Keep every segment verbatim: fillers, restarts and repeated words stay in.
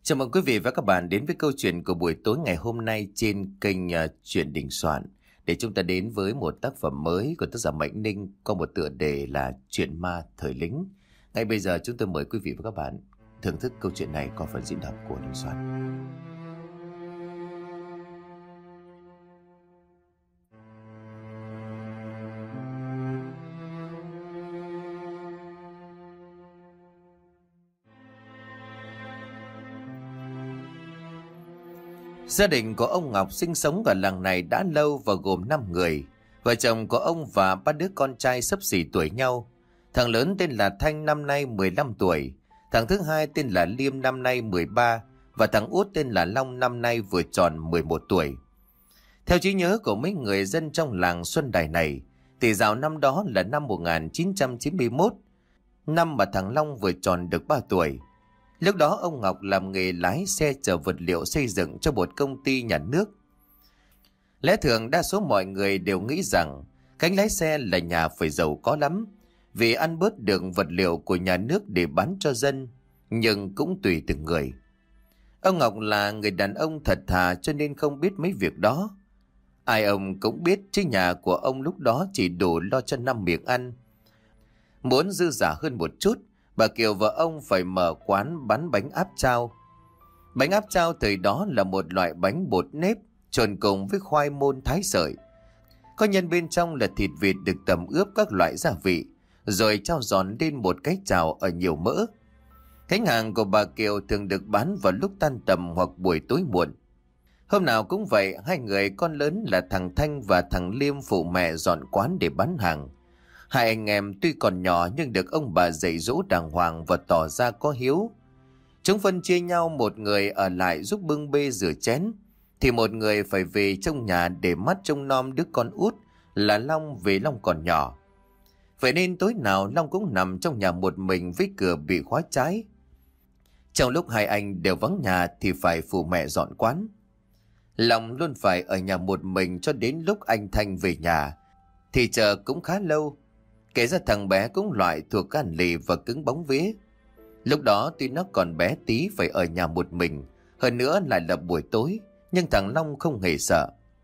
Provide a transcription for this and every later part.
Chào mừng quý vị và các bạn đến với câu chuyện của buổi tối ngày hôm nay trên kênh uh, Chuyện Đình Soạn. Để chúng ta đến với một tác phẩm mới của tác giả Mạnh Ninh có một tựa đề là Chuyện Ma Thời Lính. Ngay bây giờ chúng tôi mời quý vị và các bạn thưởng thức câu chuyện này qua phần diễn đọc của Đình Soạn. Gia đình của ông Ngọc sinh sống ở làng này đã lâu và gồm năm người. Vợ chồng của ông và ba đứa con trai xấp xỉ tuổi nhau. Thằng lớn tên là Thanh năm nay mười lăm tuổi. Thằng thứ hai tên là Liêm năm nay mười ba. Và thằng út tên là Long năm nay vừa tròn mười một tuổi. Theo trí nhớ của mấy người dân trong làng Xuân Đài này, thì dạo năm đó là năm một nghìn chín trăm chín mươi mốt, năm mà thằng Long vừa tròn được ba tuổi. Lúc đó ông Ngọc làm nghề lái xe chở vật liệu xây dựng cho một công ty nhà nước. Lẽ thường đa số mọi người đều nghĩ rằng cánh lái xe là nhà phải giàu có lắm, vì ăn bớt được vật liệu của nhà nước để bán cho dân, nhưng cũng tùy từng người. Ông Ngọc là người đàn ông thật thà cho nên không biết mấy việc đó. Ai ông cũng biết chứ nhà của ông lúc đó chỉ đủ lo cho năm miệng ăn. Muốn dư giả hơn một chút, bà Kiều vợ ông phải mở quán bán bánh áp chao. Bánh áp chao thời đó là một loại bánh bột nếp trộn cùng với khoai môn thái sợi. Có nhân bên trong là thịt vịt được tẩm ướp các loại gia vị, rồi trao giòn lên một cái chảo ở nhiều mỡ. Khách hàng của bà Kiều thường được bán vào lúc tan tầm hoặc buổi tối muộn. Hôm nào cũng vậy, hai người con lớn là thằng Thanh và thằng Liêm phụ mẹ dọn quán để bán hàng. Hai anh em tuy còn nhỏ nhưng được ông bà dạy dỗ đàng hoàng và tỏ ra có hiếu. Chúng phân chia nhau, một người ở lại giúp bưng bê rửa chén, thì một người phải về trong nhà để mắt trông nom đứa con út là Long vì Long còn nhỏ. Vậy nên tối nào Long cũng nằm trong nhà một mình với cửa bị khóa trái. Trong lúc hai anh đều vắng nhà thì phải phụ mẹ dọn quán. Long luôn phải ở nhà một mình cho đến lúc anh Thanh về nhà, thì chờ cũng khá lâu. Kể ra thằng bé cũng loại thuộc gan lì và cứng bóng vía. Lúc đó tuy nó còn bé tí phải ở nhà một mình, hơn nữa lại là buổi tối, nhưng thằng Long không hề sợ.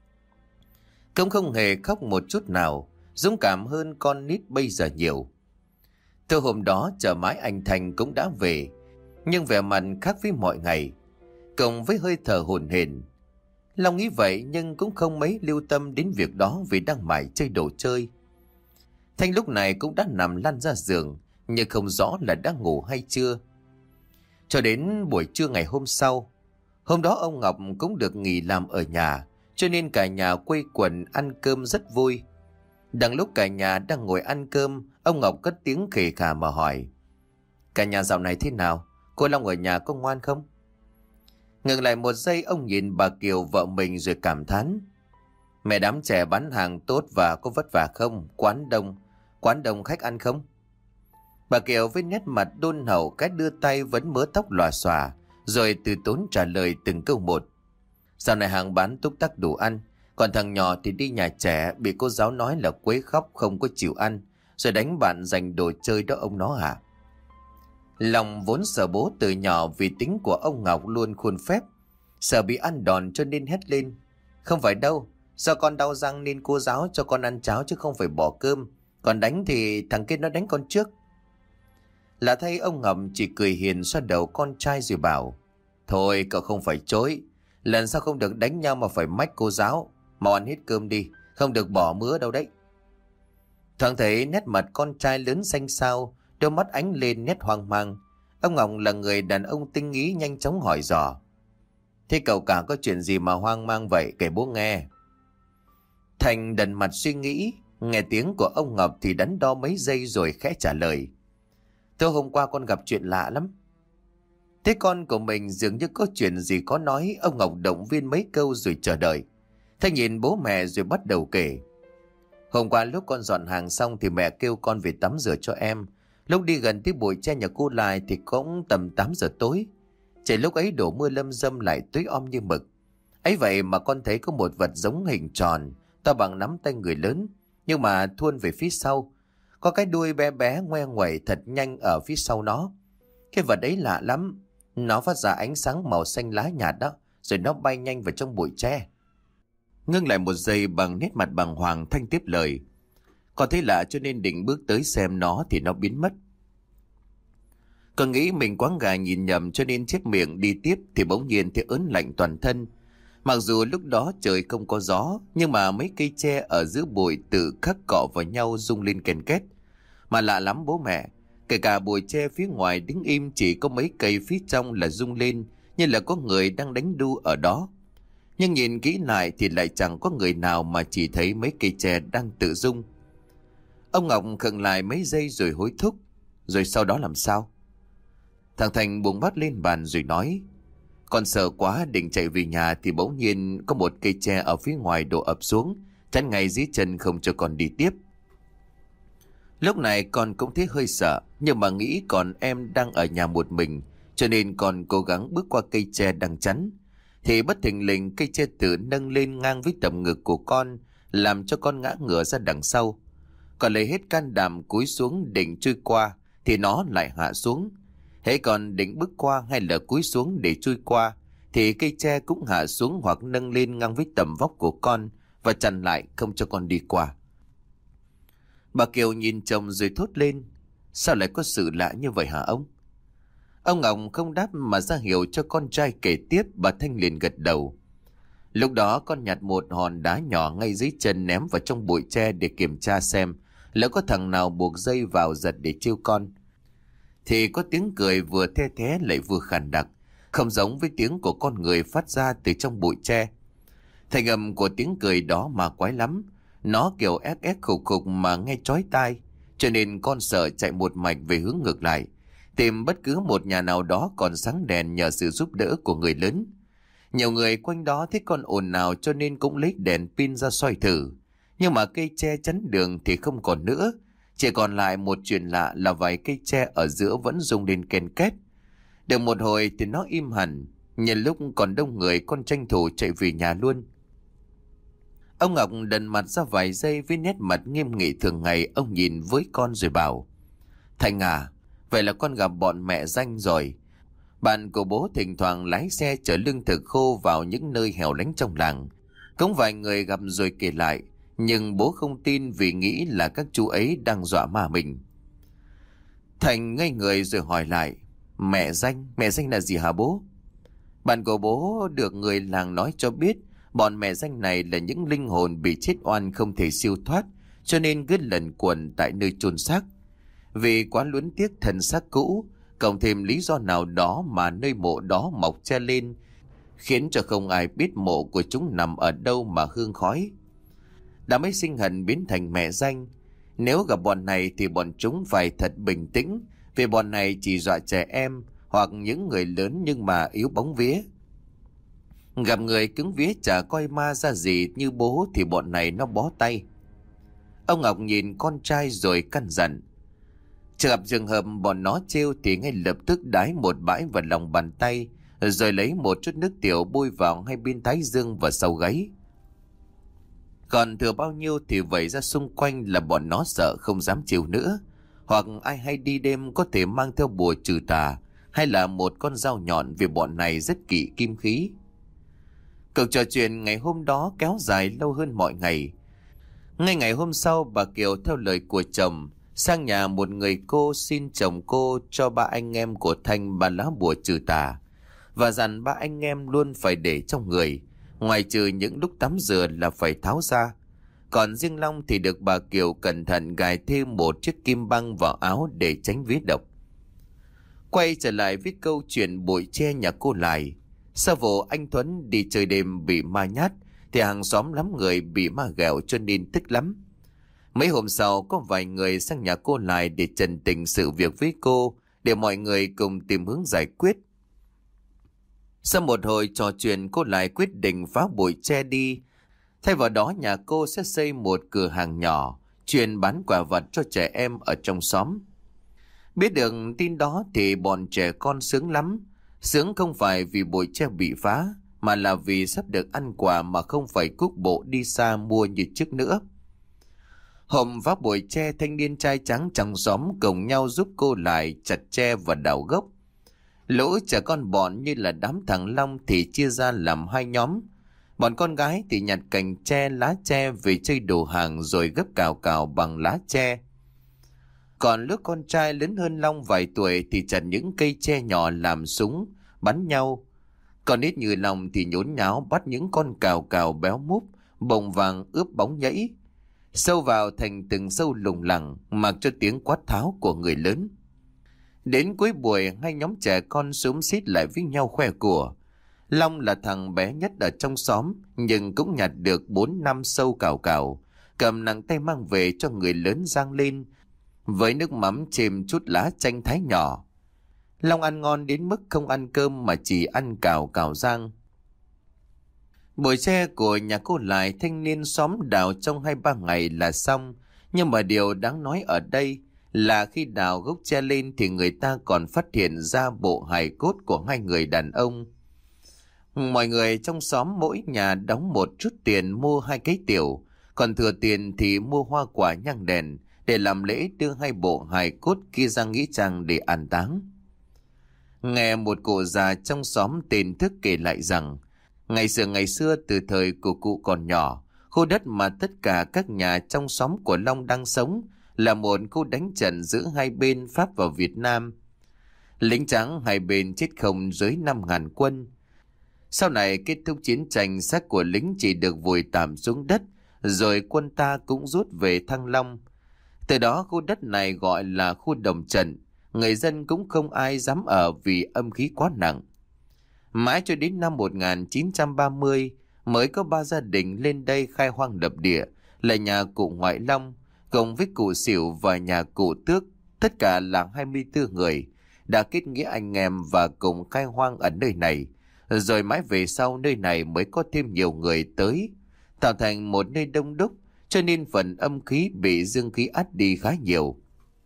Cũng không hề khóc một chút nào, dũng cảm hơn con nít bây giờ nhiều. Từ hôm đó chờ mãi anh Thành cũng đã về, nhưng vẻ mặt khác với mọi ngày, cộng với hơi thở hổn hển. Long nghĩ vậy nhưng cũng không mấy lưu tâm đến việc đó vì đang mải chơi đồ chơi. Thanh lúc này cũng đã nằm lăn ra giường, nhưng không rõ là đã ngủ hay chưa. Cho đến buổi trưa ngày hôm sau, hôm đó ông Ngọc cũng được nghỉ làm ở nhà, cho nên cả nhà quây quần ăn cơm rất vui. Đang lúc cả nhà đang ngồi ăn cơm, ông Ngọc cất tiếng khề khà mà hỏi: "Cả nhà dạo này thế nào? Cô Long ở nhà có ngoan không?" Ngừng lại một giây, ông nhìn bà Kiều vợ mình rồi cảm thán: "Mẹ đám trẻ bán hàng tốt và có vất vả không? Quán đông, quán đông khách ăn không?" Bà Kiều với nét mặt đôn hậu, cái đưa tay vấn mớ tóc lòa xòa, rồi từ tốn trả lời từng câu một: "Dạo này hàng bán túc tắc đủ ăn, còn thằng nhỏ thì đi nhà trẻ bị cô giáo nói là quấy khóc không có chịu ăn, rồi đánh bạn giành đồ chơi đó ông nó hả?" Lòng vốn sợ bố từ nhỏ vì tính của ông Ngọc luôn khuôn phép, sợ bị ăn đòn cho nên hét lên: "Không phải đâu, do con đau răng nên cô giáo cho con ăn cháo chứ không phải bỏ cơm, còn đánh thì thằng kia nó đánh con trước." Là thay ông Ngọc chỉ cười hiền xoa đầu con trai rồi bảo: "Thôi cậu không phải chối, lần sau không được đánh nhau mà phải mách cô giáo, mau ăn hết cơm đi, không được bỏ mứa đâu đấy." Thoáng thấy nét mặt con trai lớn xanh xao, đôi mắt ánh lên nét hoang mang. Ông Ngọc là người đàn ông tinh ý, nhanh chóng hỏi dò: "Thế cậu cả có chuyện gì mà hoang mang vậy, kể bố nghe." Thành đần mặt suy nghĩ, nghe tiếng của ông Ngọc thì đắn đo mấy giây rồi khẽ trả lời: "Tối hôm qua con gặp chuyện lạ lắm." Thế con của mình dường như có chuyện gì có nói, ông Ngọc động viên mấy câu rồi chờ đợi. Thanh nhìn bố mẹ rồi bắt đầu kể: "Hôm qua lúc con dọn hàng xong thì mẹ kêu con về tắm rửa cho em. Lúc đi gần tới bụi tre nhà cô Lại thì cũng tầm tám giờ tối. Trời lúc ấy đổ mưa lâm râm lại tối om như mực. Ấy vậy mà con thấy có một vật giống hình tròn, to bằng nắm tay người lớn, nhưng mà thuôn về phía sau. Có cái đuôi bé bé ngoe nguẩy thật nhanh ở phía sau nó. Cái vật ấy lạ lắm. Nó phát ra ánh sáng màu xanh lá nhạt đó, rồi nó bay nhanh vào trong bụi tre. Ngưng lại một giây bằng nét mặt bàng hoàng, Thanh tiếp lời. Con thấy lạ cho nên định bước tới xem nó thì nó biến mất. Con nghĩ mình quáng gà nhìn nhầm cho nên chép miệng đi tiếp thì bỗng nhiên thấy ớn lạnh toàn thân. Mặc dù lúc đó trời không có gió, nhưng mà mấy cây tre ở giữa bụi tự khắc cọ vào nhau rung lên ken két. Mà lạ lắm bố mẹ, kể cả bụi tre phía ngoài đứng im, chỉ có mấy cây phía trong là rung lên như là có người đang đánh đu ở đó. Nhưng nhìn kỹ lại thì lại chẳng có người nào, mà chỉ thấy mấy cây tre đang tự rung. Ông Ngọc khựng lại mấy giây rồi hối thúc. Rồi sau đó làm sao? Thằng Thành buông bát lên bàn rồi nói. Con sợ quá định chạy về nhà thì bỗng nhiên có một cây tre ở phía ngoài đổ ập xuống, chắn ngay dưới chân không cho con đi tiếp. Lúc này con cũng thấy hơi sợ, nhưng mà nghĩ còn em đang ở nhà một mình, cho nên con cố gắng bước qua cây tre đang chắn. Thì bất thình lình cây tre tự nâng lên ngang với tầm ngực của con, làm cho con ngã ngửa ra đằng sau. Còn lấy hết can đảm cúi xuống định chui qua thì nó lại hạ xuống. Hễ còn định bước qua hay là cúi xuống để chui qua thì cây tre cũng hạ xuống hoặc nâng lên ngang với tầm vóc của con và chặn lại không cho con đi qua. Bà Kiều nhìn chồng rồi thốt lên. Sao lại có sự lạ như vậy hả ông? Ông Ngọc không đáp mà ra hiệu cho con trai kể tiếp. Bà Thanh liền gật đầu. Lúc đó con nhặt một hòn đá nhỏ ngay dưới chân ném vào trong bụi tre để kiểm tra xem lỡ có thằng nào buộc dây vào giật để trêu con. Thì có tiếng cười vừa the thé lại vừa khàn đặc, không giống với tiếng của con người phát ra từ trong bụi tre. Thành âm của tiếng cười đó mà quái lắm, nó kiểu ép ép khục khục mà nghe chói tai, cho nên con sợ chạy một mạch về hướng ngược lại, tìm bất cứ một nhà nào đó còn sáng đèn nhờ sự giúp đỡ của người lớn. Nhiều người quanh đó thấy con ồn ào cho nên cũng lấy đèn pin ra soi thử, nhưng mà cây tre chắn đường thì không còn nữa. Chỉ còn lại một chuyện lạ là vài cây tre ở giữa vẫn rung lên ken két. Được một hồi thì nó im hẳn. Nhân lúc còn đông người, con tranh thủ chạy về nhà luôn. Ông Ngọc đần mặt ra vài giây với nét mặt nghiêm nghị thường ngày. Ông nhìn với con rồi bảo. Thành à, vậy là con gặp bọn mẹ danh rồi. Bạn của bố thỉnh thoảng lái xe chở lương thực khô vào những nơi hẻo lánh trong làng. Cũng vài người gặp rồi kể lại, nhưng bố không tin vì nghĩ là các chú ấy đang dọa ma mình. Thành ngây người rồi hỏi lại. Mẹ danh, mẹ danh là gì hả bố? Bạn của bố được người làng nói cho biết bọn mẹ danh này là những linh hồn bị chết oan không thể siêu thoát, cho nên cứ lẩn quẩn tại nơi chôn xác. Vì quá luyến tiếc thân xác cũ, cộng thêm lý do nào đó mà nơi mộ đó mọc che lên, khiến cho không ai biết mộ của chúng nằm ở đâu mà hương khói. Đã mới sinh hận biến thành mẹ danh. Nếu gặp bọn này thì bọn chúng phải thật bình tĩnh, vì bọn này chỉ dọa trẻ em hoặc những người lớn nhưng mà yếu bóng vía. Gặp người cứng vía chả coi ma ra gì như bố thì bọn này nó bó tay. Ông Ngọc nhìn con trai rồi căn dặn. Chờ gặp trường hợp bọn nó trêu thì ngay lập tức đái một bãi vào lòng bàn tay, rồi lấy một chút nước tiểu bôi vào hai bên thái dương và sau gáy. Còn thừa bao nhiêu thì vẩy ra xung quanh là bọn nó sợ không dám chịu nữa. Hoặc ai hay đi đêm có thể mang theo bùa trừ tà, hay là một con dao nhọn vì bọn này rất kỵ kim khí. Cuộc trò chuyện ngày hôm đó kéo dài lâu hơn mọi ngày. Ngay ngày hôm sau, bà Kiều theo lời của chồng sang nhà một người cô xin chồng cô cho ba anh em của Thanh ba lá bùa trừ tà, và dặn ba anh em luôn phải để trong người, ngoài trừ những lúc tắm rửa là phải tháo ra. Còn riêng Long thì được bà Kiều cẩn thận gài thêm một chiếc kim băng vào áo để tránh vía độc. Quay trở lại với câu chuyện bụi tre nhà cô Lại. Sau vụ anh Thuấn đi chơi đêm bị ma nhát thì hàng xóm lắm người bị ma ghẹo cho nên tức lắm. Mấy hôm sau có vài người sang nhà cô Lại để trần tình sự việc với cô, để mọi người cùng tìm hướng giải quyết. Sau một hồi trò chuyện, cô Lại quyết định phá bụi tre đi. Thay vào đó nhà cô sẽ xây một cửa hàng nhỏ chuyên bán quà vặt cho trẻ em ở trong xóm. Biết được tin đó thì bọn trẻ con sướng lắm. Sướng không phải vì bụi tre bị phá, mà là vì sắp được ăn quà mà không phải cuốc bộ đi xa mua như trước nữa. Hôm phá bụi tre, thanh niên trai trắng trong xóm cùng nhau giúp cô Lại chặt tre và đào gốc. Lũ trẻ con bọn như là đám thằng Long thì chia ra làm hai nhóm. Bọn con gái thì nhặt cành tre, lá tre về chơi đồ hàng rồi gấp cào cào bằng lá tre. Còn lứa con trai lớn hơn Long vài tuổi thì chặt những cây tre nhỏ làm súng, bắn nhau. Còn ít như Long thì nhốn nháo bắt những con cào cào béo múp, bồng vàng ướp bóng nhảy. Sâu vào thành từng sâu lùng lẳng, mặc cho tiếng quát tháo của người lớn. Đến cuối buổi, hai nhóm trẻ con xúm xít lại với nhau khoe của. Long là thằng bé nhất ở trong xóm, nhưng cũng nhặt được bốn năm sâu cào cào, cầm nặng tay mang về cho người lớn rang lên, với nước mắm chêm chút lá chanh thái nhỏ. Long ăn ngon đến mức không ăn cơm mà chỉ ăn cào cào rang. Buổi tre của nhà cô Lại thanh niên xóm đào trong hai ba ngày là xong, nhưng mà điều đáng nói ở đây là khi đào gốc tre lên thì người ta còn phát hiện ra bộ hài cốt của hai người đàn ông. Mọi người trong xóm mỗi nhà đóng một chút tiền mua hai cái tiểu, còn thừa tiền thì mua hoa quả nhang đèn để làm lễ đưa hai bộ hài cốt kia ra nghĩa trang để an táng. Nghe một cụ già trong xóm tên Thức kể lại rằng, ngày xưa ngày xưa từ thời của cụ còn nhỏ, khu đất mà tất cả các nhà trong xóm của Long đang sống là một khu đánh trận giữa hai bên Pháp và Việt Nam. Lính trắng hai bên chết không dưới năm ngàn quân. Sau này kết thúc chiến tranh, xác của lính chỉ được vùi tạm xuống đất, rồi quân ta cũng rút về Thăng Long. Từ đó khu đất này gọi là khu đồng trận, người dân cũng không ai dám ở vì âm khí quá nặng. Mãi cho đến năm một nghìn chín trăm ba mươi mới có ba gia đình lên đây khai hoang lập địa, là nhà cụ ngoại Long, cùng với cụ Xỉu và nhà cụ Tước, tất cả là hai mươi tư người, đã kết nghĩa anh em và cùng khai hoang ở nơi này. Rồi mãi về sau nơi này mới có thêm nhiều người tới, tạo thành một nơi đông đúc, cho nên phần âm khí bị dương khí át đi khá nhiều.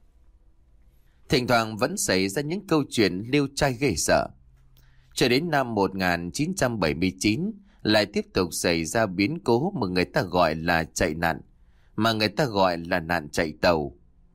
Thỉnh thoảng vẫn xảy ra những câu chuyện liêu trai ghê sợ. Cho đến năm một nghìn chín trăm bảy mươi chín lại tiếp tục xảy ra biến cố mà người ta gọi là chạy nạn, mà người ta gọi là nạn chạy tàu.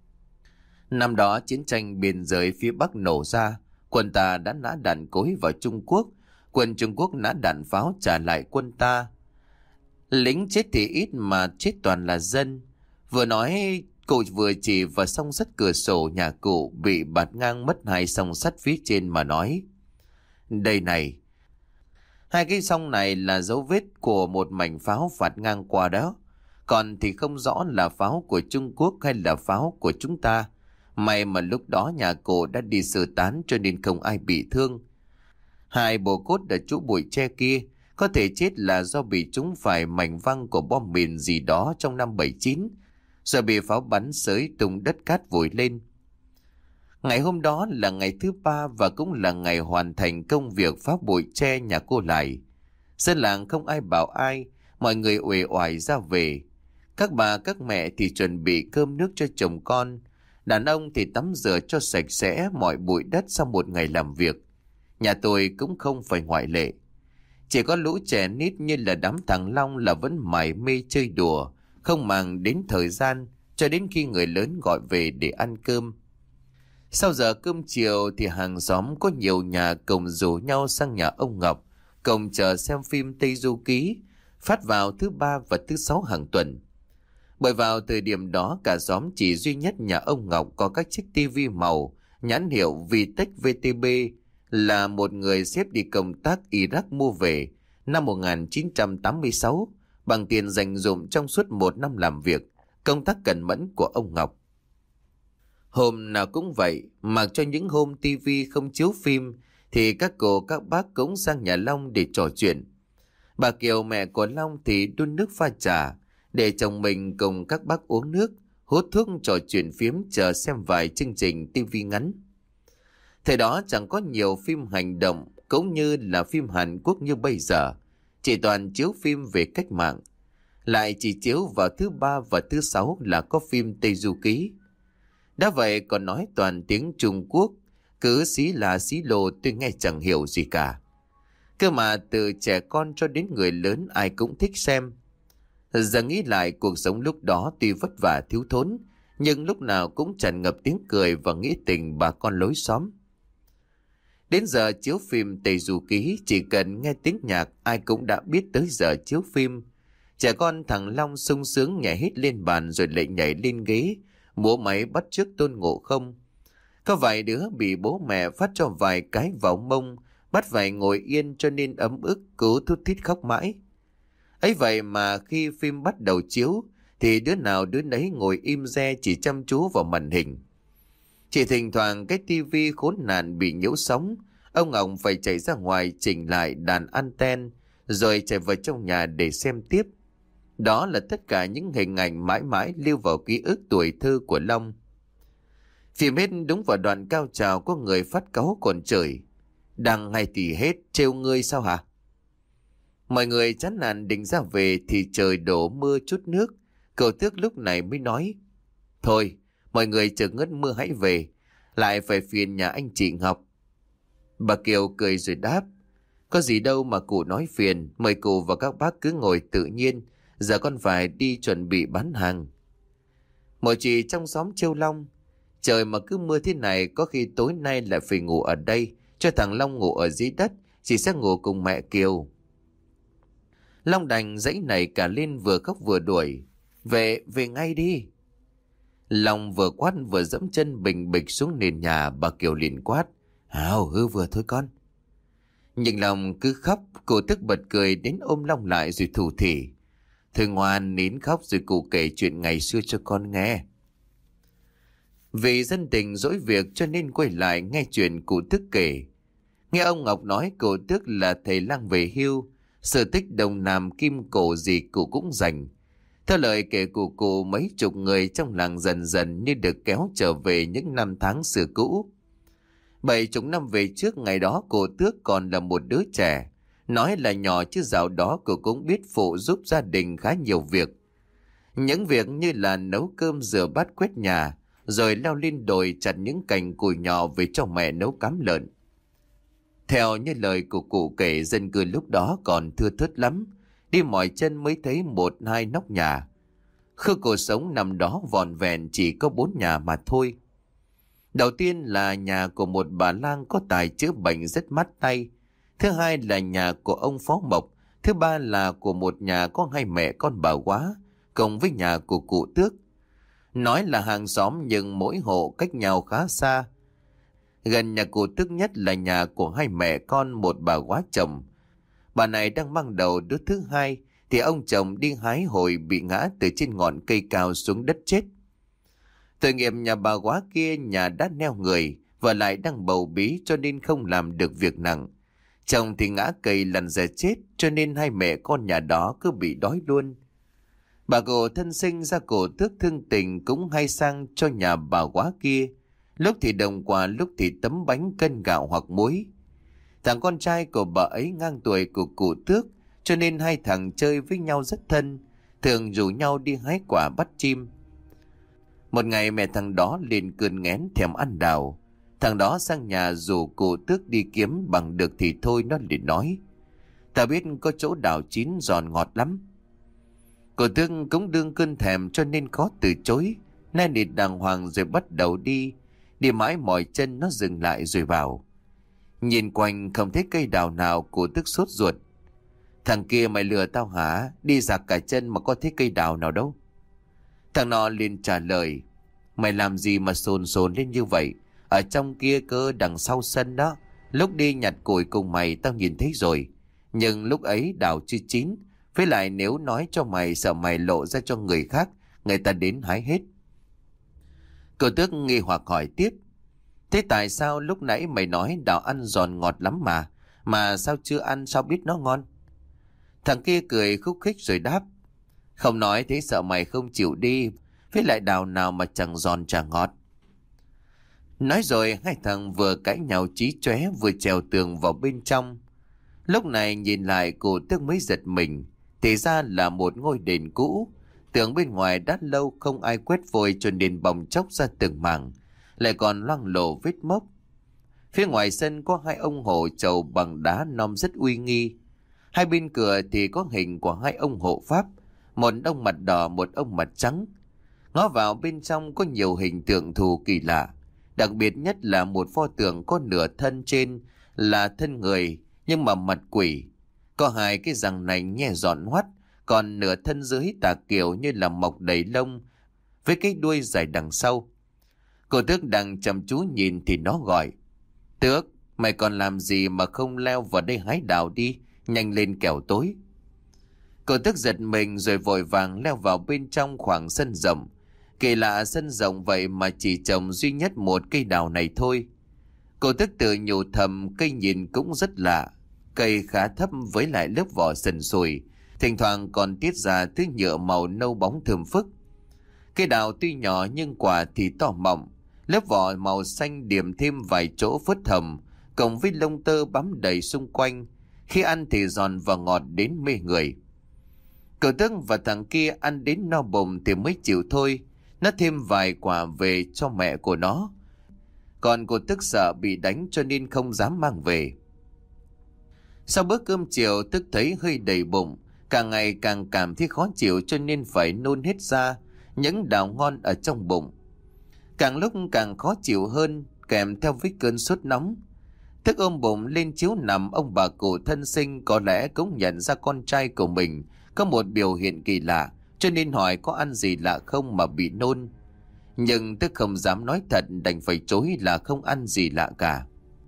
Năm đó chiến tranh biên giới phía Bắc nổ ra, quân ta đã nã đạn cối vào Trung Quốc, quân Trung Quốc nã đạn pháo trả lại quân ta. Lính chết thì ít mà chết toàn là dân. Vừa nói, cụ vừa chỉ vào song sắt cửa sổ nhà cụ bị bạt ngang mất hai song sắt phía trên mà nói: đây này, hai cái song này là dấu vết của một mảnh pháo phạt ngang qua đó. Còn thì không rõ là pháo của Trung Quốc hay là pháo của chúng ta. May mà lúc đó nhà cụ đã đi sơ tán cho nên không ai bị thương. Hai bộ cốt ở chỗ bụi tre kia có thể chết là do bị trúng phải mảnh văng của bom mìn gì đó trong năm bảy chín, rồi bị pháo bắn xới tung đất cát vùi lên. Ngày hôm đó là ngày thứ ba và cũng là ngày hoàn thành công việc phá bụi tre nhà cô Lại. Dân làng không ai bảo ai, mọi người uể oải ra về. Các bà các mẹ thì chuẩn bị cơm nước cho chồng con, đàn ông thì tắm rửa cho sạch sẽ mọi bụi đất sau một ngày làm việc. Nhà tôi cũng không phải ngoại lệ. Chỉ có lũ trẻ nít như là đám thằng Long là vẫn mải mê chơi đùa, không màng đến thời gian, cho đến khi người lớn gọi về để ăn cơm. Sau giờ cơm chiều thì hàng xóm có nhiều nhà cùng rủ nhau sang nhà ông Ngọc, cùng chờ xem phim Tây Du Ký, phát vào thứ ba và thứ sáu hàng tuần. Bởi vào thời điểm đó cả xóm chỉ duy nhất nhà ông Ngọc có các chiếc tivi màu, nhãn hiệu Vitech vê tê bê, là một người sếp đi công tác Iraq mua về năm một nghìn chín trăm tám mươi sáu bằng tiền dành dụm trong suốt một năm làm việc, công tác cẩn mẫn của ông Ngọc. Hôm nào cũng vậy, mặc cho những hôm tivi không chiếu phim thì các cô các bác cũng sang nhà Long để trò chuyện. Bà Kiều mẹ của Long thì đun nước pha trà để chồng mình cùng các bác uống nước, hút thuốc trò chuyện phiếm chờ xem vài chương trình tivi ngắn. Thời đó chẳng có nhiều phim hành động cũng như là phim Hàn Quốc như bây giờ, chỉ toàn chiếu phim về cách mạng. Lại chỉ chiếu vào thứ ba và thứ sáu là có phim Tây Du Ký. Đã vậy còn nói toàn tiếng Trung Quốc, cứ xí là xí lồ tôi nghe chẳng hiểu gì cả. Cơ mà từ trẻ con cho đến người lớn ai cũng thích xem. Giờ nghĩ lại cuộc sống lúc đó tuy vất vả thiếu thốn, nhưng lúc nào cũng tràn ngập tiếng cười và nghĩa tình bà con lối xóm. Đến giờ chiếu phim Tây Du Ký, chỉ cần nghe tiếng nhạc ai cũng đã biết tới giờ chiếu phim. Trẻ con thằng Long sung sướng nhảy hết lên bàn rồi lại nhảy lên ghế, múa máy bắt chước Tôn Ngộ Không. Có vài đứa bị bố mẹ phát cho vài cái vào mông, bắt phải ngồi yên cho nên ấm ức, cố thút thít khóc mãi. Ấy vậy mà khi phim bắt đầu chiếu thì đứa nào đứa nấy ngồi im re chỉ chăm chú vào màn hình. Chỉ thỉnh thoảng cái tivi khốn nạn bị nhiễu sóng, ông Ngọc phải chạy ra ngoài chỉnh lại đàn anten rồi chạy vào trong nhà để xem tiếp. Đó là tất cả những hình ảnh mãi mãi lưu vào ký ức tuổi thơ của Long. Phim hết đúng vào đoạn cao trào, có người phát cáu còn chửi: "Đằng hay thì hết, trêu ngươi sao hả?" Mọi người chán nản định ra về thì trời đổ mưa chút nước. Cậu Tước lúc này mới nói: "Thôi, mọi người chờ ngớt mưa hãy về, lại phải phiền nhà anh chị Ngọc." Bà Kiều cười rồi đáp: "Có gì đâu mà cụ nói phiền, mời cụ và các bác cứ ngồi tự nhiên, giờ con phải đi chuẩn bị bán hàng." Một chị trong xóm trêu Long: "Trời mà cứ mưa thế này có khi tối nay lại phải ngủ ở đây, cho thằng Long ngủ ở dưới đất, chị sẽ ngủ cùng mẹ Kiều." Long đành dãy nảy cả lên, vừa khóc vừa đuổi: Về, về ngay đi." Long vừa quát vừa dẫm chân bình bịch xuống nền nhà. Bà Kiều liền quát: "Hào, hư vừa thôi con." Nhưng Long cứ khóc. Cô tức bật cười đến ôm Long lại rồi thủ thỉ: "Thôi ngoan, nín khóc rồi cụ kể chuyện ngày xưa cho con nghe." Vì dân tình dỗi việc cho nên quay lại nghe chuyện cụ Tước kể. Nghe ông Ngọc nói cụ Tước là thầy lang về hưu, sở tích đồng nam kim cổ gì cụ cũng dành. Theo lời kể của cụ, mấy chục người trong làng dần dần như được kéo trở về những năm tháng xưa cũ. Bảy chục năm về trước, ngày đó cụ Tước còn là một đứa trẻ. Nói là nhỏ chứ dạo đó cụ cũng biết phụ giúp gia đình khá nhiều việc. Những việc như là nấu cơm, rửa bát, quét nhà, rồi leo lên đồi chặt những cành củi nhỏ về cho mẹ nấu cám lợn. Theo như lời của cụ kể, dân cư lúc đó còn thưa thớt lắm, đi mỏi chân mới thấy một hai nóc nhà. Khu cuộc sống nằm đó vòn vẹn chỉ có bốn nhà mà thôi. Đầu tiên là nhà của một bà lang có tài chữa bệnh rất mát tay. Thứ hai là nhà của ông Phó Mộc. Thứ ba là của một nhà có hai mẹ con bà Quá, cộng với nhà của cụ Tước. Nói là hàng xóm nhưng mỗi hộ cách nhau khá xa. Gần nhà cụ Tước nhất là nhà của hai mẹ con một bà Quá chồng. Bà này đang mang đầu đứa thứ hai thì ông chồng đi hái hồi bị ngã từ trên ngọn cây cao xuống đất chết. Tội nghiệp nhà bà Quá kia, nhà đã neo người và lại đang bầu bí cho nên không làm được việc nặng. Chồng thì ngã cây lăn ra chết cho nên hai mẹ con nhà đó cứ bị đói luôn. Bà cụ thân sinh ra cụ Tước thương tình cũng hay sang cho nhà bà Quá kia. Lúc thì đồng quà, lúc thì tấm bánh cân gạo hoặc muối. Thằng con trai của bà ấy ngang tuổi của cụ Tước cho nên hai thằng chơi với nhau rất thân, thường rủ nhau đi hái quả bắt chim. Một ngày mẹ thằng đó lên cơn nghén thèm ăn đào. Thằng đó sang nhà rủ cụ Tước đi kiếm, bằng được thì thôi nó liền nói: "Ta biết có chỗ đào chín giòn ngọt lắm." Cụ Tước cũng đương cơn thèm cho nên khó từ chối, nên nịt đàng hoàng rồi bắt đầu đi. Đi mãi mỏi chân nó dừng lại rồi bảo: "Nhìn quanh không thấy cây đào nào." Cụ Tước sốt ruột: "Thằng kia mày lừa tao hả? Đi giặc cả chân mà có thấy cây đào nào đâu." Thằng nọ liền trả lời: "Mày làm gì mà sồn sồn lên như vậy? Ở trong kia cơ, đằng sau sân đó. Lúc đi nhặt củi cùng mày tao nhìn thấy rồi. Nhưng lúc ấy đào chưa chín. Với lại nếu nói cho mày sợ mày lộ ra cho người khác, người ta đến hái hết." Cụ Tước nghi hoặc hỏi tiếp: "Thế tại sao lúc nãy mày nói đào ăn giòn ngọt lắm mà, mà sao chưa ăn, sao biết nó ngon?" Thằng kia cười khúc khích rồi đáp: "Không nói thế sợ mày không chịu đi, với lại đào nào mà chẳng giòn chẳng ngọt." Nói rồi hai thằng vừa cãi nhau chí chóe vừa trèo tường vào bên trong. Lúc này nhìn lại cụ Tước mới giật mình, thì ra là một ngôi đền cũ. Tường bên ngoài đã lâu không ai quét vôi cho nên bong chóc ra từng mảng, lại còn loang lổ vết mốc. Phía ngoài sân có hai ông hộ chầu bằng đá non rất uy nghi. Hai bên cửa thì có hình của hai ông hộ pháp, một ông mặt đỏ, một ông mặt trắng. Ngó vào bên trong có nhiều hình tượng thù kỳ lạ, đặc biệt nhất là một pho tượng có nửa thân trên là thân người nhưng mà mặt quỷ. Có hai cái răng nành nhe giòn hoắt, còn nửa thân dưới tà kiểu như là mọc đầy lông với cái đuôi dài đằng sau. Cô Tước đang chăm chú nhìn thì nó gọi: Tước, mày còn làm gì mà không leo vào đây hái đào đi, nhanh lên kẻo tối. Cô Tước giật mình rồi vội vàng leo vào bên trong khoảng sân rộng. Kỳ lạ, sân rộng vậy mà chỉ trồng duy nhất một cây đào này thôi. Cô Tước tự nhủ thầm, cây nhìn cũng rất lạ. Cây khá thấp với lại lớp vỏ sần sùi, thỉnh thoảng còn tiết ra thứ nhựa màu nâu bóng thơm phức. Cây đào tuy nhỏ nhưng quả thì to mọng, lớp vỏ màu xanh điểm thêm vài chỗ phớt hồng, cộng với lông tơ bám đầy xung quanh. Khi ăn thì giòn và ngọt đến mê người. Cậu Tước và thằng kia ăn đến no bụng thì mới chịu thôi. Nó thêm vài quả về cho mẹ của nó. Còn cô Tước sợ bị đánh cho nên không dám mang về. Sau bữa cơm chiều, Tước thấy hơi đầy bụng, càng ngày càng cảm thấy khó chịu cho nên phải nôn hết ra những đào ngon ở trong bụng. Càng lúc càng khó chịu hơn, kèm theo với cơn sốt nóng. Tước ôm bụng lên chiếu nằm. Ông bà cụ thân sinh có lẽ cũng nhận ra con trai của mình có một biểu hiện kỳ lạ, cho nên hỏi có ăn gì lạ không mà bị nôn. Nhưng Tước không dám nói thật, đành phải chối là không ăn gì lạ cả.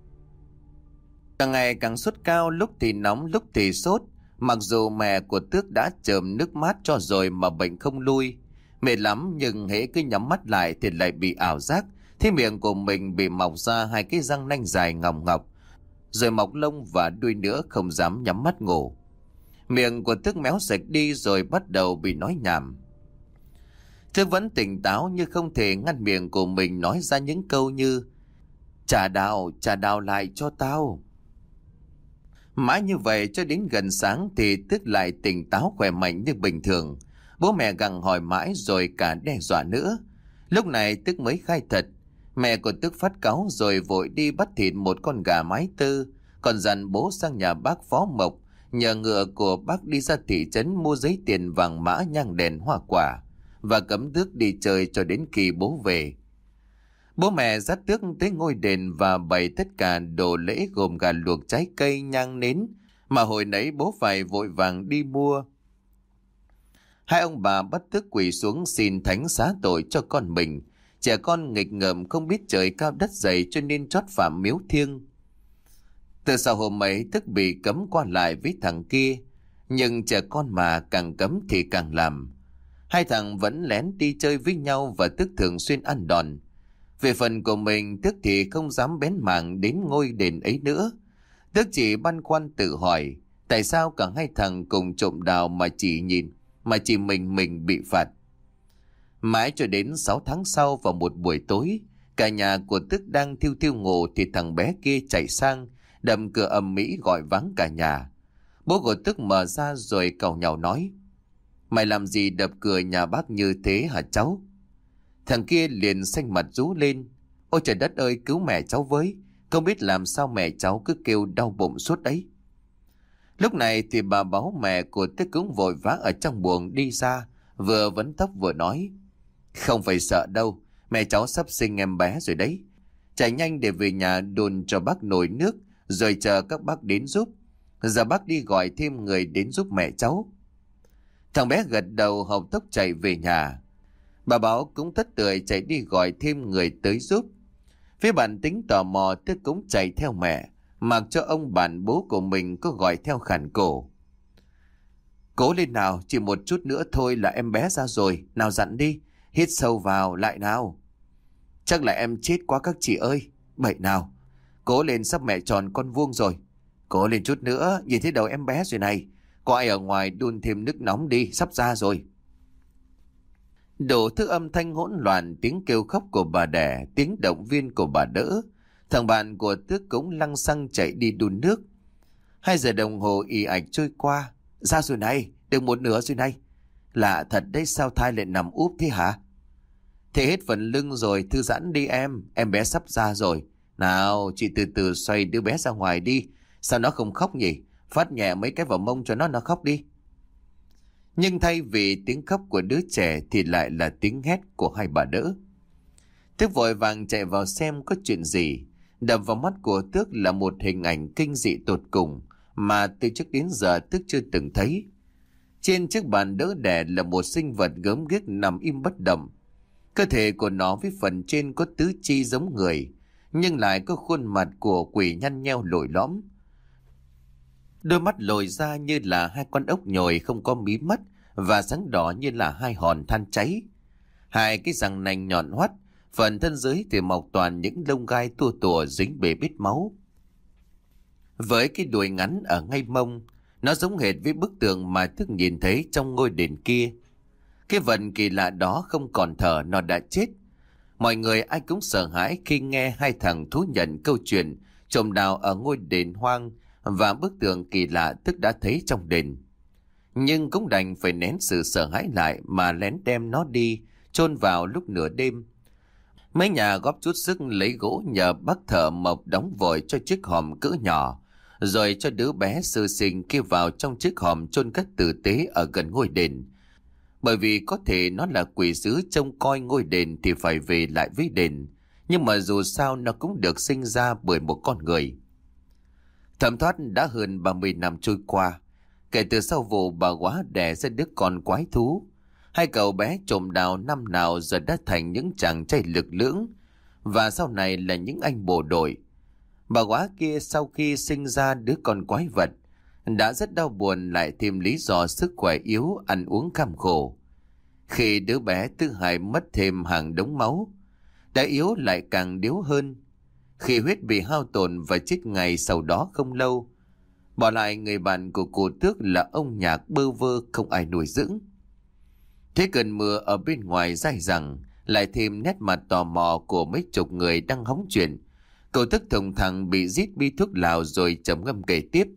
Càng ngày càng sốt cao, lúc thì nóng lúc thì sốt. Mặc dù mẹ của Tước đã chườm nước mát cho rồi mà bệnh không lui. Mệt lắm nhưng hễ cứ nhắm mắt lại thì lại bị ảo giác, thấy miệng của mình bị mọc ra hai cái răng nanh dài ngòng ngọc, rồi mọc lông và đuôi nữa, không dám nhắm mắt ngủ. Miệng của Tước méo sạch đi rồi bắt đầu bị nói nhảm. Tước vẫn tỉnh táo nhưng không thể ngăn miệng của mình nói ra những câu như: Trả đào, trả đào lại cho tao. Mãi như vậy cho đến gần sáng thì Tước lại tỉnh táo khỏe mạnh như bình thường. Bố mẹ gặng hỏi mãi rồi cả đe dọa nữa. Lúc này Tước mới khai thật. Mẹ của Tước phát cáu rồi vội đi bắt thịt một con gà mái tư, còn dặn bố sang nhà bác Phó Mộc nhờ ngựa của bác đi ra thị trấn mua giấy tiền vàng mã, nhang đèn hoa quả và cấm Tước đi chơi cho đến khi bố về. Bố mẹ dắt Tước tới ngôi đền và bày tất cả đồ lễ gồm gà luộc, trái cây, nhang nến mà hồi nãy bố phải vội vàng đi mua. Hai ông bà bắt Tước quỳ xuống xin thánh xá tội cho con mình. Trẻ con nghịch ngợm không biết trời cao đất dày cho nên trót phạm miếu thiêng. Từ sau hôm ấy Tước bị cấm qua lại với thằng kia. Nhưng trẻ con mà càng cấm thì càng làm. Hai thằng vẫn lén đi chơi với nhau và Tước thường xuyên ăn đòn. Về phần của mình, Tước thì không dám bén mảng đến ngôi đền ấy nữa. Tước chỉ băn khoăn tự hỏi tại sao cả hai thằng cùng trộm đào mà chỉ nhìn, mà chỉ mình mình bị phạt. Mãi cho đến sáu tháng sau, vào một buổi tối, cả nhà của Tước đang thiêu thiêu ngủ thì thằng bé kia chạy sang đập cửa ầm ĩ gọi vắng cả nhà. Bố của Tước mở ra rồi càu nhàu nói: Mày làm gì đập cửa nhà bác như thế hả cháu? Thằng kia liền xanh mặt rú lên: Ôi trời đất ơi, cứu mẹ cháu với, không biết làm sao mẹ cháu cứ kêu đau bụng suốt đấy. Lúc này thì bà báo mẹ của Tước cũng vội vã ở trong buồng đi ra, vừa vấn tóc vừa nói: Không phải sợ đâu, mẹ cháu sắp sinh em bé rồi đấy. Chạy nhanh để về nhà đun cho bác nồi nước, rồi chờ các bác đến giúp. Giờ bác đi gọi thêm người đến giúp mẹ cháu. Thằng bé gật đầu hộc tốc chạy về nhà. Bà Bảo cũng tất tưởi chạy đi gọi thêm người tới giúp. Phía bản tính tò mò, Tước cũng chạy theo mẹ, mặc cho ông bạn bố của mình có gọi theo khản cổ: Cố lên nào, chỉ một chút nữa thôi là em bé ra rồi, nào dặn đi, hít sâu vào lại nào. Chắc là em chết quá các chị ơi. Bậy nào, cố lên, sắp mẹ tròn con vuông rồi. Cố lên chút nữa, nhìn thấy đầu em bé rồi này. Có ai ở ngoài đun thêm nước nóng đi, sắp ra rồi. Đủ thứ âm thanh hỗn loạn, tiếng kêu khóc của bà đẻ, tiếng động viên của bà đỡ. Thằng bạn của Tước cũng lăng xăng chạy đi đun nước. Hai giờ đồng hồ ì ạch trôi qua. Ra rồi này, được một nửa rồi này. Lạ thật đấy, sao thai lại nằm úp thế hả? Thế hết phần lưng rồi, thư giãn đi em, em bé sắp ra rồi. Nào, chị từ từ xoay đứa bé ra ngoài đi. Sao nó không khóc nhỉ? Phát nhẹ mấy cái vào mông cho nó nó khóc đi. Nhưng thay vì tiếng khóc của đứa trẻ thì lại là tiếng hét của hai bà đỡ. Tước vội vàng chạy vào xem có chuyện gì. Đập vào mắt của Tước là một hình ảnh kinh dị tột cùng mà từ trước đến giờ Tước chưa từng thấy. Trên chiếc bàn đỡ đẻ là một sinh vật gớm ghiếc nằm im bất động. Cơ thể của nó với phần trên có tứ chi giống người, nhưng lại có khuôn mặt của quỷ nhăn nheo lồi lõm. Đôi mắt lồi ra như là hai con ốc nhồi không có mí mắt và sáng đỏ như là hai hòn than cháy. Hai cái răng nanh nhọn hoắt, phần thân dưới thì mọc toàn những lông gai tua tủa dính bê bết máu. Với cái đuôi ngắn ở ngay mông, nó giống hệt với bức tượng mà Thức nhìn thấy trong ngôi đền kia. Cái vật kỳ lạ đó không còn thở, nó đã chết. Mọi người ai cũng sợ hãi khi nghe hai thằng thú nhận câu chuyện trộm đào ở ngôi đền hoang và bức tượng kỳ lạ Thức đã thấy trong đền. Nhưng cũng đành phải nén sự sợ hãi lại mà lén đem nó đi chôn vào lúc nửa đêm. Mấy nhà góp chút sức lấy gỗ nhờ bác thợ mộc đóng vội cho chiếc hòm cỡ nhỏ, rồi cho đứa bé sơ sinh kia vào trong chiếc hòm chôn cất tử tế ở gần ngôi đền. Bởi vì có thể nó là quỷ sứ trông coi ngôi đền thì phải về lại với đền, nhưng mà dù sao nó cũng được sinh ra bởi một con người. Thẩm thoát đã hơn ba mươi năm trôi qua, kể từ sau vụ bà quá đẻ ra đứa con quái thú. Hai cậu bé trộm đào năm nào giờ đã thành những chàng trai lực lưỡng, và sau này là những anh bộ đội. Bà quá kia sau khi sinh ra đứa con quái vật, đã rất đau buồn, lại thêm lý do sức khỏe yếu, ăn uống kham khổ. Khi đứa bé thứ hai mất thêm hàng đống máu, đã yếu lại càng điếu hơn. Khi huyết bị hao tổn và chết ngày sau đó không lâu, bỏ lại người bạn của cô Tước là ông Nhạc bơ vơ không ai nuôi dưỡng. Thế cơn mưa ở bên ngoài dai dẳng, lại thêm nét mặt tò mò của mấy chục người đang hóng chuyện. Cậu Tước thùng thẳng bị rít bi thuốc lào rồi trầm ngâm kể tiếp.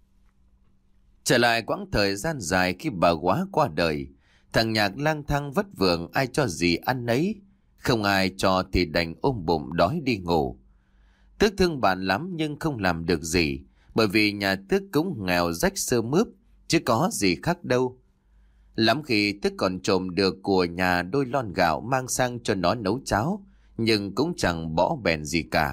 Trở lại quãng thời gian dài khi bà quá qua đời, thằng Nhạc lang thang vất vưởng, ai cho gì ăn nấy, không ai cho thì đành ôm bụng đói đi ngủ. Tước thương bạn lắm nhưng không làm được gì, bởi vì nhà Tước cũng nghèo rách sơ mướp, chứ có gì khác đâu. Lắm khi Tước còn trộm được của nhà đôi lon gạo mang sang cho nó nấu cháo, nhưng cũng chẳng bỏ bèn gì cả.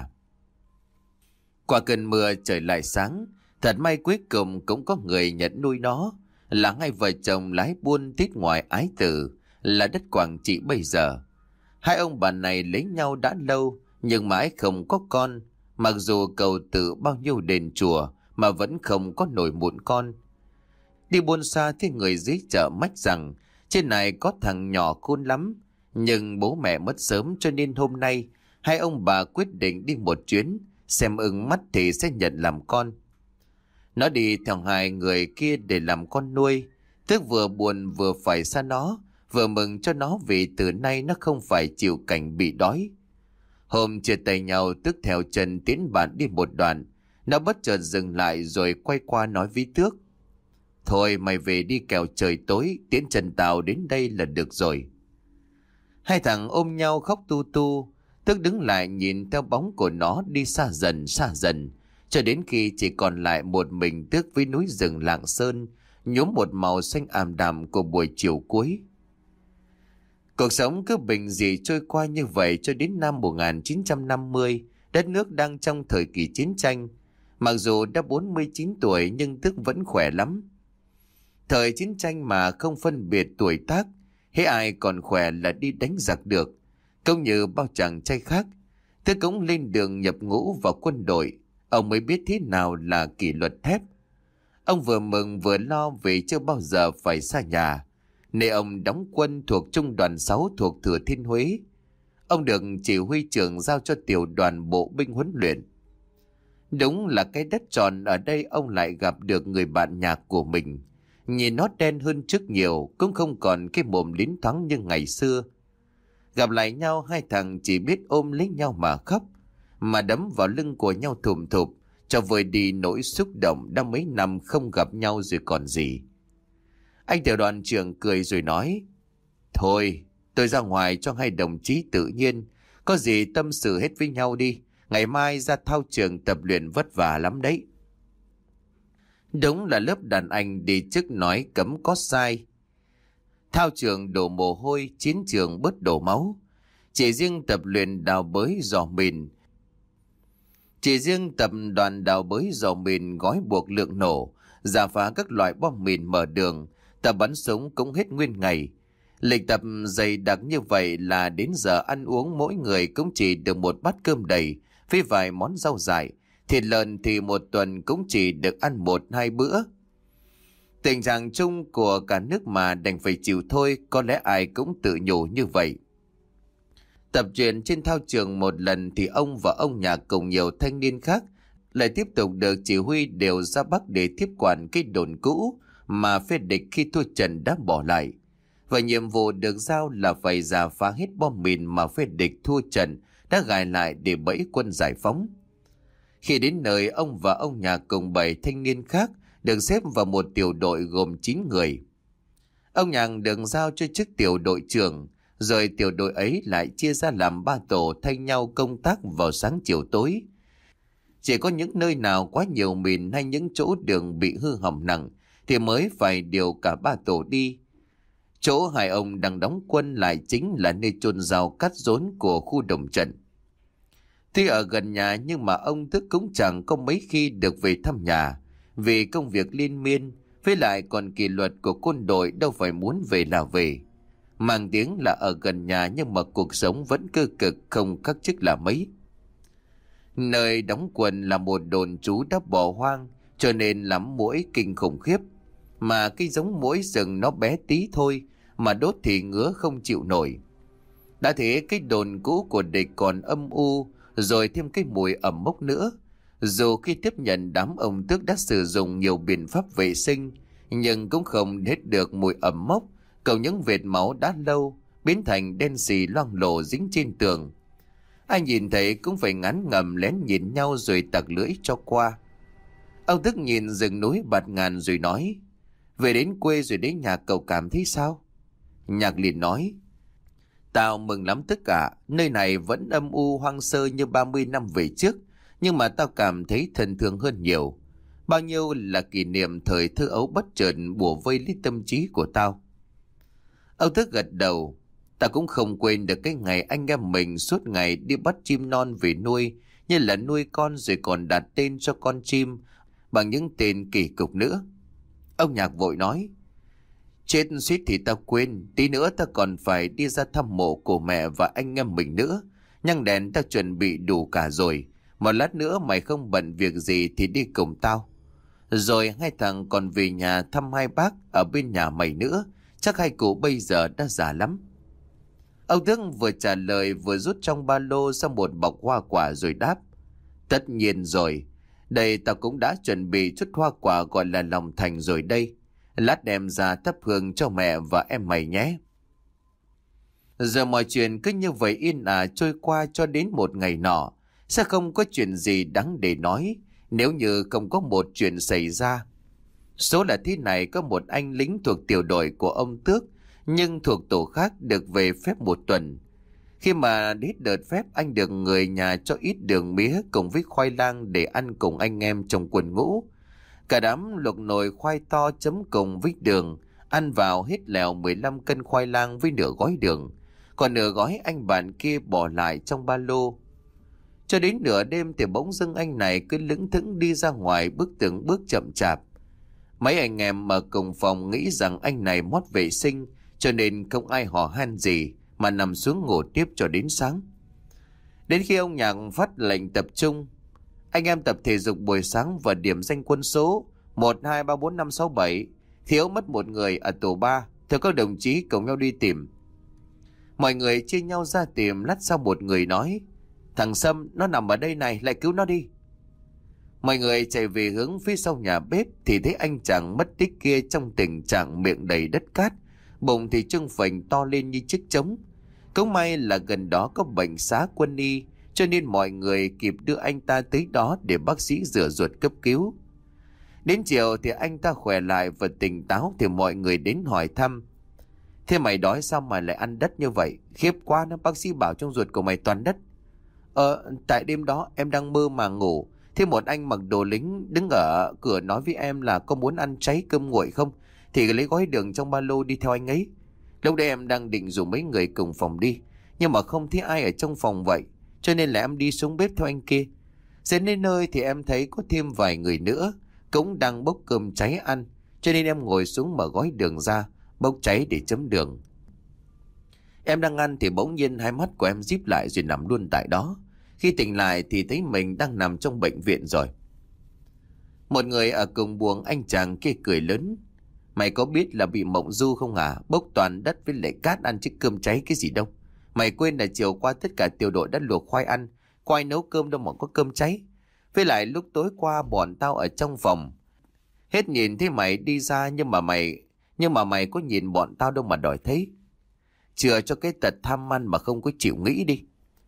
Qua cơn mưa trời lại sáng, thật may cuối cùng cũng có người nhận nuôi nó, là hai vợ chồng lái buôn tít ngoài Ái Tử, là đất Quảng Trị bây giờ. Hai ông bà này lấy nhau đã lâu, nhưng mãi không có con, mặc dù cầu tự bao nhiêu đền chùa mà vẫn không có nổi mụn con. Đi buôn xa thì người dưới chợ mách rằng trên này có thằng nhỏ khôn lắm, nhưng bố mẹ mất sớm cho nên hôm nay hai ông bà quyết định đi một chuyến, xem ưng mắt thì sẽ nhận làm con. Nó đi theo hai người kia để làm con nuôi, Tước vừa buồn vừa phải xa nó, vừa mừng cho nó vì từ nay nó không phải chịu cảnh bị đói. Hôm chia tay nhau, Tước theo chân tiến bạn đi một đoạn, nó bất chợt dừng lại rồi quay qua nói với Tước: "Thôi mày về đi, kẻo trời tối, tiễn Trần Tào đến đây là được rồi." Hai thằng ôm nhau khóc tu tu. Tước đứng lại nhìn theo bóng của nó đi xa dần xa dần, cho đến khi chỉ còn lại một mình Tước với núi rừng Lạng Sơn, nhuốm một màu xanh ảm đạm của buổi chiều cuối. Cuộc sống cứ bình dị trôi qua như vậy cho đến năm một nghìn chín trăm năm mươi, đất nước đang trong thời kỳ chiến tranh. Mặc dù đã bốn mươi chín tuổi nhưng Tước vẫn khỏe lắm. Thời chiến tranh mà không phân biệt tuổi tác, hễ ai còn khỏe là đi đánh giặc được. Cũng như bao chàng trai khác, Tước cũng lên đường nhập ngũ vào quân đội. Ông mới biết thế nào là kỷ luật thép. Ông vừa mừng vừa lo vì chưa bao giờ phải xa nhà, nên ông đóng quân thuộc Trung đoàn sáu thuộc Thừa Thiên Huế. Ông được chỉ huy trưởng giao cho tiểu đoàn bộ binh huấn luyện. Đúng là cái đất tròn, ở đây ông lại gặp được người bạn nhạc của mình. Nhìn nó đen hơn trước nhiều, cũng không còn cái mồm lín thoáng như ngày xưa. Gặp lại nhau, hai thằng chỉ biết ôm lấy nhau mà khóc, mà đấm vào lưng của nhau thùm thụp, cho vơi đi nỗi xúc động đã mấy năm không gặp nhau rồi còn gì. Anh tiểu đoàn trưởng cười rồi nói: "Thôi, tôi ra ngoài cho hai đồng chí tự nhiên, có gì tâm sự hết với nhau đi, ngày mai ra thao trường tập luyện vất vả lắm đấy." Đúng là lớp đàn anh đi trước nói cấm có sai. Thao trường đổ mồ hôi, chiến trường bớt đổ máu. Chỉ riêng tập luyện đào bới dò mìn, Chỉ riêng tập đoàn đào bới dò mìn gói buộc lượng nổ, giả phá các loại bom mìn mở đường, tập bắn súng cũng hết nguyên ngày. Lịch tập dày đặc như vậy là đến giờ ăn uống mỗi người cũng chỉ được một bát cơm đầy, với vài món rau dại. Thịt lợn thì một tuần cũng chỉ được ăn một hai bữa. Tình trạng chung của cả nước mà đành phải chịu thôi, có lẽ ai cũng tự nhủ như vậy. Tập truyện trên thao trường một lần thì ông và ông Nhạc cùng nhiều thanh niên khác lại tiếp tục được chỉ huy đều ra Bắc để tiếp quản cái đồn cũ mà phe địch khi thua trận đã bỏ lại. Và nhiệm vụ được giao là phải rà phá hết bom mìn mà phe địch thua trận đã gài lại để bẫy quân giải phóng. Khi đến nơi, ông và ông Nhạc cùng bảy thanh niên khác được xếp vào một tiểu đội gồm chín người. Ông Nhạc được giao cho chức tiểu đội trưởng, rồi tiểu đội ấy lại chia ra làm ba tổ thay nhau công tác vào sáng chiều tối. Chỉ có những nơi nào quá nhiều mìn hay những chỗ đường bị hư hỏng nặng thì mới phải điều cả ba tổ đi. Chỗ hai ông đang đóng quân lại chính là nơi chôn rau cắt rốn của khu đồng trận. Tuy ở gần nhà nhưng mà ông Thức cũng chẳng có mấy khi được về thăm nhà, vì công việc liên miên, với lại còn kỷ luật của quân đội đâu phải muốn về là về. Mang tiếng là ở gần nhà nhưng mà cuộc sống vẫn cơ cực không khác chức là mấy. Nơi đóng quân là một đồn trú đã bỏ hoang, cho nên lắm muỗi kinh khủng khiếp. Mà cái giống muỗi rừng nó bé tí thôi, mà đốt thì ngứa không chịu nổi. Đã thế cái đồn cũ của địch còn âm u, rồi thêm cái mùi ẩm mốc nữa. Dù khi tiếp nhận đám ông Tước đã sử dụng nhiều biện pháp vệ sinh, nhưng cũng không hết được mùi ẩm mốc, cộng những vệt máu đã lâu, biến thành đen xì loang lổ dính trên tường. Ai nhìn thấy cũng phải ngán ngầm lén nhìn nhau rồi tặc lưỡi cho qua. Ông Tước nhìn rừng núi bạt ngàn rồi nói, về đến quê rồi đến nhà cậu cảm thấy sao? Nhạc liền nói, tao mừng lắm tất cả, nơi này vẫn âm u hoang sơ như ba mươi năm về trước, nhưng mà tao cảm thấy thân thương hơn nhiều. Bao nhiêu là kỷ niệm thời thơ ấu bất chợt bủa vây lấy tâm trí của tao. Ông Thức gật đầu, tao cũng không quên được cái ngày anh em mình suốt ngày đi bắt chim non về nuôi, như là nuôi con rồi còn đặt tên cho con chim bằng những tên kỳ cục nữa. Ông Nhạc vội nói, chết suýt thì tao quên, tí nữa tao còn phải đi ra thăm mộ của mẹ và anh em mình nữa. Nhang đèn tao chuẩn bị đủ cả rồi, một lát nữa mày không bận việc gì thì đi cùng tao. Rồi hai thằng còn về nhà thăm hai bác ở bên nhà mày nữa, chắc hai cụ bây giờ đã già lắm. Ông Thức vừa trả lời vừa rút trong ba lô ra một bọc hoa quả rồi đáp, tất nhiên rồi, đây tao cũng đã chuẩn bị chút hoa quả gọi là lòng thành rồi đây. Lát đem ra thắp hương cho mẹ và em mày nhé. Giờ mọi chuyện cứ như vậy yên ả trôi qua cho đến một ngày nọ. Sẽ không có chuyện gì đáng để nói nếu như không có một chuyện xảy ra. Số là thế này, có một anh lính thuộc tiểu đội của ông Tước, nhưng thuộc tổ khác được về phép một tuần. Khi mà hết đợt phép, anh được người nhà cho ít đường mía cùng với khoai lang để ăn cùng anh em trong quân ngũ. Cả đám luộc nồi khoai to chấm cùng với đường, ăn vào hết lèo mười lăm cân khoai lang với nửa gói đường, còn nửa gói anh bạn kia bỏ lại trong ba lô. Cho đến nửa đêm thì bỗng dưng anh này cứ lững thững đi ra ngoài, bước từng bước chậm chạp. Mấy anh em ở cùng phòng nghĩ rằng anh này mót vệ sinh, cho nên không ai hò han gì mà nằm xuống ngủ tiếp cho đến sáng. Đến khi ông Nhạc phát lệnh tập trung, anh em tập thể dục buổi sáng và điểm danh quân số một, hai, ba, bốn, năm, sáu, bảy, thiếu mất một người ở tổ ba, theo các đồng chí cùng nhau đi tìm. Mọi người chia nhau ra tìm, lát sau một người nói, thằng Sâm nó nằm ở đây này, lại cứu nó đi. Mọi người chạy về hướng phía sau nhà bếp thì thấy anh chàng mất tích kia trong tình trạng miệng đầy đất cát, bụng thì trưng phình to lên như chiếc trống. Cũng may là gần đó có bệnh xá quân y, cho nên mọi người kịp đưa anh ta tới đó để bác sĩ rửa ruột cấp cứu. Đến chiều thì anh ta khỏe lại và tỉnh táo thì mọi người đến hỏi thăm. Thế mày đói sao mà lại ăn đất như vậy? Khiếp quá, nó bác sĩ bảo trong ruột của mày toàn đất. Ờ, tại đêm đó em đang mơ mà ngủ. Thế một anh mặc đồ lính đứng ở cửa nói với em là có muốn ăn cháy cơm nguội không? Thì lấy gói đường trong ba lô đi theo anh ấy. Lúc đấy em đang định rủ mấy người cùng phòng đi, nhưng mà không thấy ai ở trong phòng vậy, cho nên là em đi xuống bếp theo anh kia. Đến đến nơi thì em thấy có thêm vài người nữa cũng đang bốc cơm cháy ăn, cho nên em ngồi xuống mở gói đường ra, bốc cháy để chấm đường. Em đang ăn thì bỗng nhiên hai mắt của em díp lại rồi nằm luôn tại đó. Khi tỉnh lại thì thấy mình đang nằm trong bệnh viện rồi. Một người ở cùng buồng anh chàng kia cười lớn. Mày có biết là bị mộng du không à? Bốc toàn đất với lại cát ăn chứ cơm cháy cái gì đâu. Mày quên là chiều qua tất cả tiểu đội đã luộc khoai ăn, khoai nấu cơm đâu mà có cơm cháy. Với lại lúc tối qua bọn tao ở trong phòng, hết nhìn thấy mày đi ra nhưng mà mày nhưng mà mày có nhìn bọn tao đâu mà đòi thấy. Chừa cho cái tật tham ăn mà không có chịu nghĩ đi.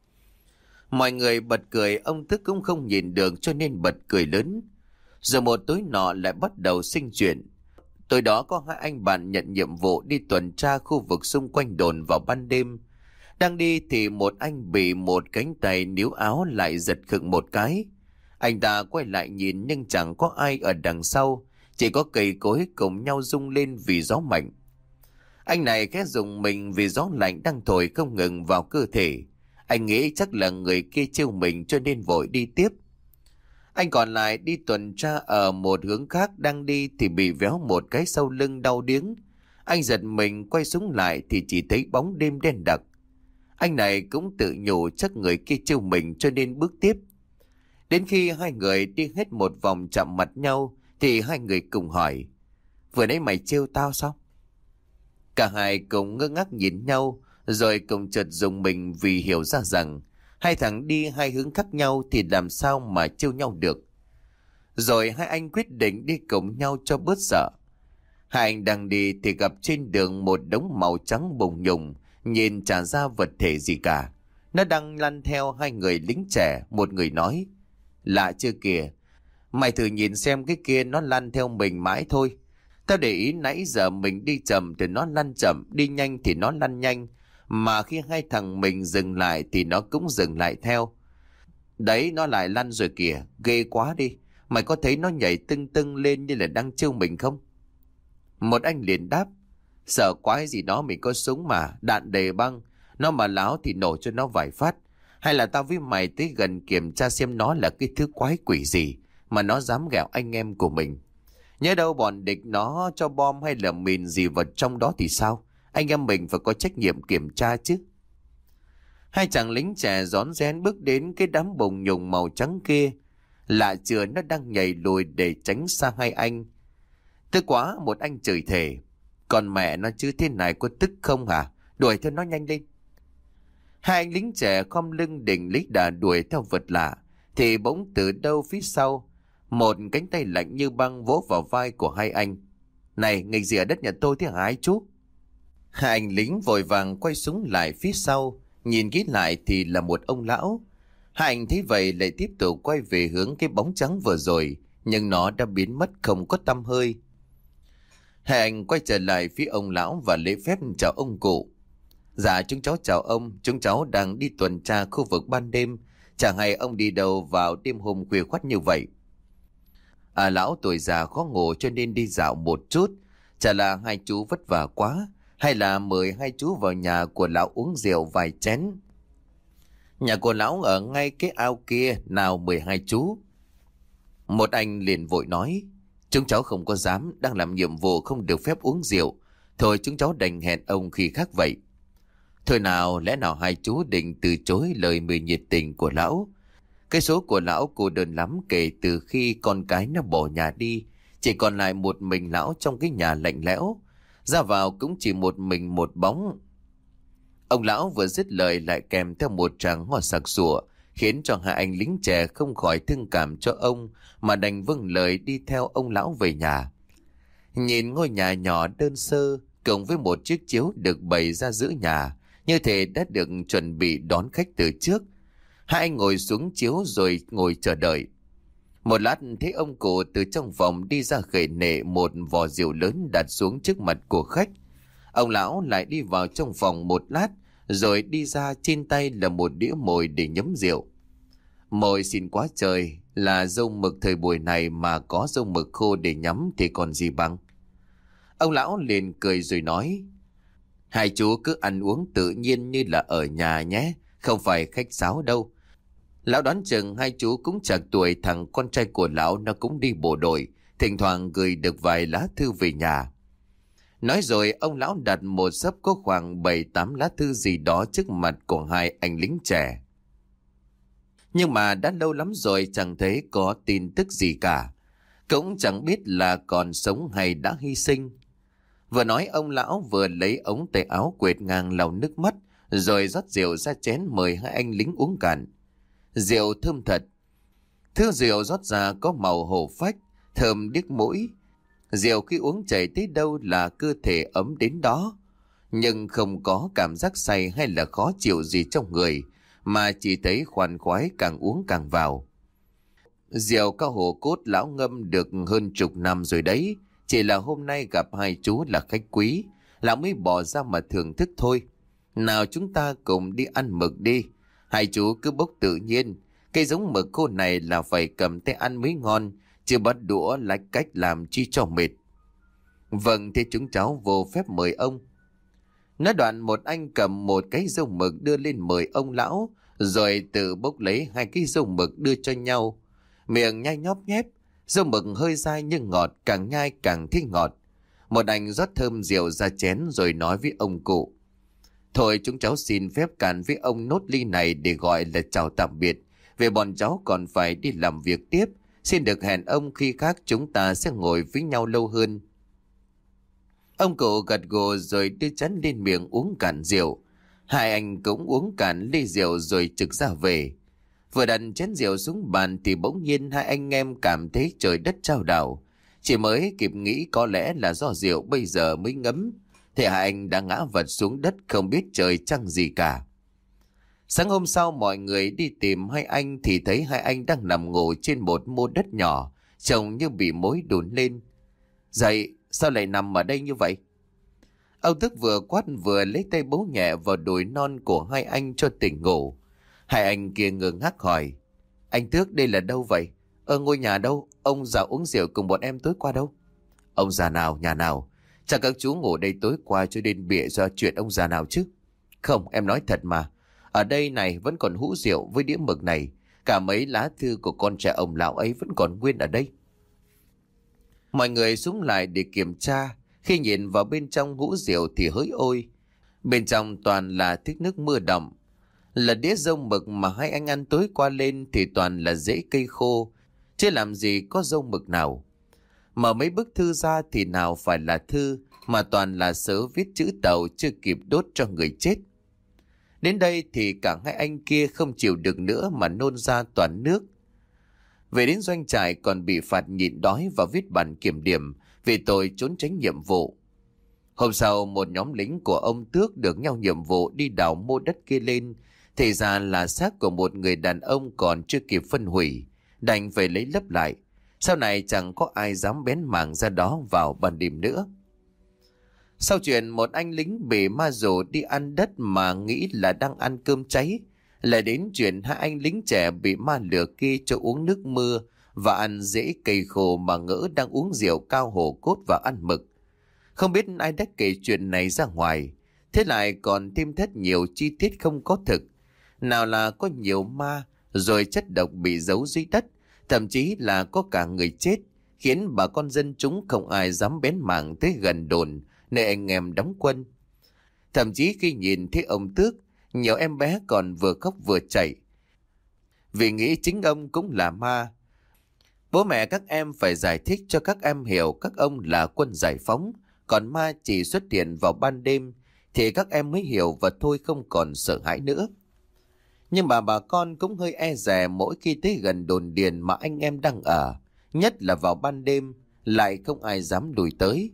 Mọi người bật cười, ông Thức cũng không nhìn được cho nên bật cười lớn. Rồi một tối nọ lại bắt đầu sinh chuyện. Tối đó có hai anh bạn nhận nhiệm vụ đi tuần tra khu vực xung quanh đồn vào ban đêm. Đang đi thì một anh bị một cánh tay níu áo lại giật khựng một cái. Anh ta quay lại nhìn nhưng chẳng có ai ở đằng sau, chỉ có cây cối cùng nhau rung lên vì gió mạnh. Anh này khẽ dùng mình vì gió lạnh đang thổi không ngừng vào cơ thể. Anh nghĩ chắc là người kia trêu mình cho nên vội đi tiếp. Anh còn lại đi tuần tra ở một hướng khác đang đi thì bị véo một cái sau lưng đau điếng. Anh giật mình quay xuống lại thì chỉ thấy bóng đêm đen đặc. Anh này cũng tự nhủ chắc người kia trêu mình cho nên bước tiếp. Đến khi hai người đi hết một vòng chạm mặt nhau thì hai người cùng hỏi: vừa nãy mày trêu tao sao? Cả hai cùng ngơ ngác nhìn nhau rồi cùng chợt dùng mình vì hiểu ra rằng hai thằng đi hai hướng khác nhau thì làm sao mà trêu nhau được. Rồi hai anh quyết định đi cùng nhau cho bớt sợ. Hai anh đang đi thì gặp trên đường một đống màu trắng bùng nhùng, nhìn chả ra vật thể gì cả. Nó đang lăn theo hai người lính trẻ. Một người nói: lạ chưa kìa, mày thử nhìn xem cái kia nó lăn theo mình mãi thôi. Tao để ý nãy giờ mình đi chậm thì nó lăn chậm, đi nhanh thì nó lăn nhanh. Mà khi hai thằng mình dừng lại thì nó cũng dừng lại theo. Đấy, nó lại lăn rồi kìa, ghê quá đi. Mày có thấy nó nhảy tưng tưng lên như là đang trêu mình không? Một anh liền đáp: sợ quái gì đó, mình có súng mà, đạn đầy băng. Nó mà láo thì nổ cho nó vài phát. Hay là tao với mày tới gần kiểm tra xem nó là cái thứ quái quỷ gì mà nó dám ghẹo anh em của mình. Nhớ đâu bọn địch nó cho bom hay là mìn gì vào trong đó thì sao? Anh em mình phải có trách nhiệm kiểm tra chứ. Hai chàng lính trẻ rón rén bước đến cái đám bùng nhùng màu trắng kia. Lạ chừa, nó đang nhảy lùi để tránh xa hai anh. Tức quá, một anh chửi thề: còn mẹ nó chứ, thế này có tức không hả? Đuổi theo nó nhanh lên. Hai anh lính trẻ khom lưng định lấy đà đuổi theo vật lạ thì bỗng từ đâu phía sau một cánh tay lạnh như băng vỗ vào vai của hai anh. Này, nghịch gì ở đất nhà tôi thế hả hai chú? Hai anh lính vội vàng quay súng lại phía sau, nhìn kỹ lại thì là một ông lão. Hai anh thấy vậy lại tiếp tục quay về hướng cái bóng trắng vừa rồi, nhưng nó đã biến mất không có tăm hơi. Hai anh quay trở lại phía ông lão và lễ phép chào ông cụ. Dạ, chúng cháu chào ông, chúng cháu đang đi tuần tra khu vực ban đêm, chẳng hay ông đi đâu vào đêm hôm khuya khoắt như vậy. À, lão tuổi già khó ngủ cho nên đi dạo một chút. Chả là hai chú vất vả quá, hay là mời hai chú vào nhà của lão uống rượu vài chén? Nhà của lão ở ngay cái ao kia, nào mời hai chú. Một anh liền vội nói: chúng cháu không có dám, đang làm nhiệm vụ không được phép uống rượu. Thôi chúng cháu đành hẹn ông khi khác vậy. Thôi nào, lẽ nào hai chú định từ chối lời mời nhiệt tình của lão? Cái số của lão cô đơn lắm, kể từ khi con cái nó bỏ nhà đi, chỉ còn lại một mình lão trong cái nhà lạnh lẽo, ra vào cũng chỉ một mình một bóng. Ông lão vừa dứt lời lại kèm theo một tràng ho sặc sụa, khiến cho hai anh lính trẻ không khỏi thương cảm cho ông mà đành vâng lời đi theo ông lão về nhà. Nhìn ngôi nhà nhỏ đơn sơ cộng với một chiếc chiếu được bày ra giữa nhà, như thể đã được chuẩn bị đón khách từ trước. Hai anh ngồi xuống chiếu rồi ngồi chờ đợi. Một lát thấy ông cụ từ trong phòng đi ra khệ nệ một vò rượu lớn đặt xuống trước mặt của khách. Ông lão lại đi vào trong phòng một lát rồi đi ra, trên tay là một đĩa mồi để nhấm rượu. Mồi xin quá trời, là dâu mực thời buổi này mà có dâu mực khô để nhắm thì còn gì bằng. Ông lão liền cười rồi nói: hai chú cứ ăn uống tự nhiên như là ở nhà nhé, không phải khách sáo đâu. Lão đoán chừng hai chú cũng chạc tuổi, thằng con trai của lão nó cũng đi bộ đội, thỉnh thoảng gửi được vài lá thư về nhà. Nói rồi ông lão đặt một xấp có khoảng bảy tám lá thư gì đó trước mặt của hai anh lính trẻ. Nhưng mà đã lâu lắm rồi chẳng thấy có tin tức gì cả. Cũng chẳng biết là còn sống hay đã hy sinh. Vừa nói ông lão vừa lấy ống tay áo quệt ngang lau nước mắt, rồi rót rượu ra chén mời hai anh lính uống cạn. Rượu thơm thật. Thứ rượu rót ra có màu hổ phách, thơm điếc mũi. Rượu khi uống chảy tới đâu là cơ thể ấm đến đó. Nhưng không có cảm giác say hay là khó chịu gì trong người, mà chỉ thấy khoan khoái càng uống càng vào. Rượu cao hồ cốt lão ngâm được hơn chục năm rồi đấy. Chỉ là hôm nay gặp hai chú là khách quý, lão mới bỏ ra mà thưởng thức thôi. Nào chúng ta cùng đi ăn mực đi. Hai chú cứ bốc tự nhiên. Cây giống mực khô này là phải cầm tay ăn mới ngon, chứ bắt đũa lách cách làm chi cho mệt. Vâng, thế chúng cháu vô phép mời ông. Nói đoạn một anh cầm một cái dâu mực đưa lên mời ông lão, rồi tự bốc lấy hai cái dâu mực đưa cho nhau. Miệng nhai nhóp nhép, dâu mực hơi dai nhưng ngọt, càng nhai càng thích ngọt. Một anh rót thơm rượu ra chén rồi nói với ông cụ: Thôi chúng cháu xin phép cạn với ông nốt ly này để gọi là chào tạm biệt. Vì bọn cháu còn phải đi làm việc tiếp. Xin được hẹn ông khi khác chúng ta sẽ ngồi với nhau lâu hơn. Ông cụ gật gù rồi đưa chén lên miệng uống cạn rượu. Hai anh cũng uống cạn ly rượu rồi trực ra về. Vừa đặt chén rượu xuống bàn thì bỗng nhiên hai anh em cảm thấy trời đất chao đảo. Chỉ mới kịp nghĩ có lẽ là do rượu bây giờ mới ngấm, thì hai anh đã ngã vật xuống đất không biết trời trăng gì cả. Sáng hôm sau mọi người đi tìm hai anh thì thấy hai anh đang nằm ngủ trên một mô đất nhỏ, trông như bị mối đùn lên. Dậy, sao lại nằm ở đây như vậy? Ông Thức vừa quát vừa lấy tay bấu nhẹ vào đùi non của hai anh cho tỉnh ngủ. Hai anh kia ngơ ngác hỏi: Anh Tước, đây là đâu vậy? Ở ngôi nhà đâu? Ông già uống rượu cùng bọn em tối qua đâu? Ông già nào, nhà nào? Chắc các chú ngủ đây tối qua cho nên bịa ra chuyện ông già nào chứ? Không, em nói thật mà. Ở đây này vẫn còn hũ rượu với đĩa mực này. Cả mấy lá thư của con trai ông lão ấy vẫn còn nguyên ở đây. Mọi người súng lại để kiểm tra. Khi nhìn vào bên trong hũ rượu thì hỡi ôi, bên trong toàn là thác nước mưa đọng. Là đĩa dâu mực mà hai anh ăn tối qua lên thì toàn là rễ cây khô, chứ làm gì có dâu mực nào. Mở mấy bức thư ra thì nào phải là thư, mà toàn là sớ viết chữ tàu chưa kịp đốt cho người chết. Đến đây thì cả hai anh kia không chịu được nữa mà nôn ra toàn nước. Về đến doanh trại còn bị phạt nhịn đói và viết bản kiểm điểm vì tội trốn tránh nhiệm vụ. Hôm sau một nhóm lính của ông Tước được nhau nhiệm vụ đi đào mô đất kia lên, thì ra là xác của một người đàn ông còn chưa kịp phân hủy, đành phải lấy lấp lại. Sau này chẳng có ai dám bén mảng ra đó vào ban đêm nữa. Sau chuyện một anh lính bị ma rủ đi ăn đất mà nghĩ là đang ăn cơm cháy, lại đến chuyện hai anh lính trẻ bị ma lừa kia cho uống nước mưa và ăn rễ cây khô mà ngỡ đang uống rượu cao hổ cốt và ăn mực. Không biết ai đã kể chuyện này ra ngoài, thế lại còn thêm thất nhiều chi tiết không có thực. Nào là có nhiều ma, rồi chất độc bị giấu dưới đất, thậm chí là có cả người chết, khiến bà con dân chúng không ai dám bén mảng tới gần đồn nơi anh em đóng quân. Thậm chí khi nhìn thấy ông Tước, nhiều em bé còn vừa khóc vừa chạy, vì nghĩ chính ông cũng là ma. Bố mẹ các em phải giải thích cho các em hiểu các ông là quân giải phóng, còn ma chỉ xuất hiện vào ban đêm, thì các em mới hiểu và thôi không còn sợ hãi nữa. Nhưng mà bà con cũng hơi e dè mỗi khi tới gần đồn điền mà anh em đang ở, nhất là vào ban đêm, lại không ai dám đuổi tới.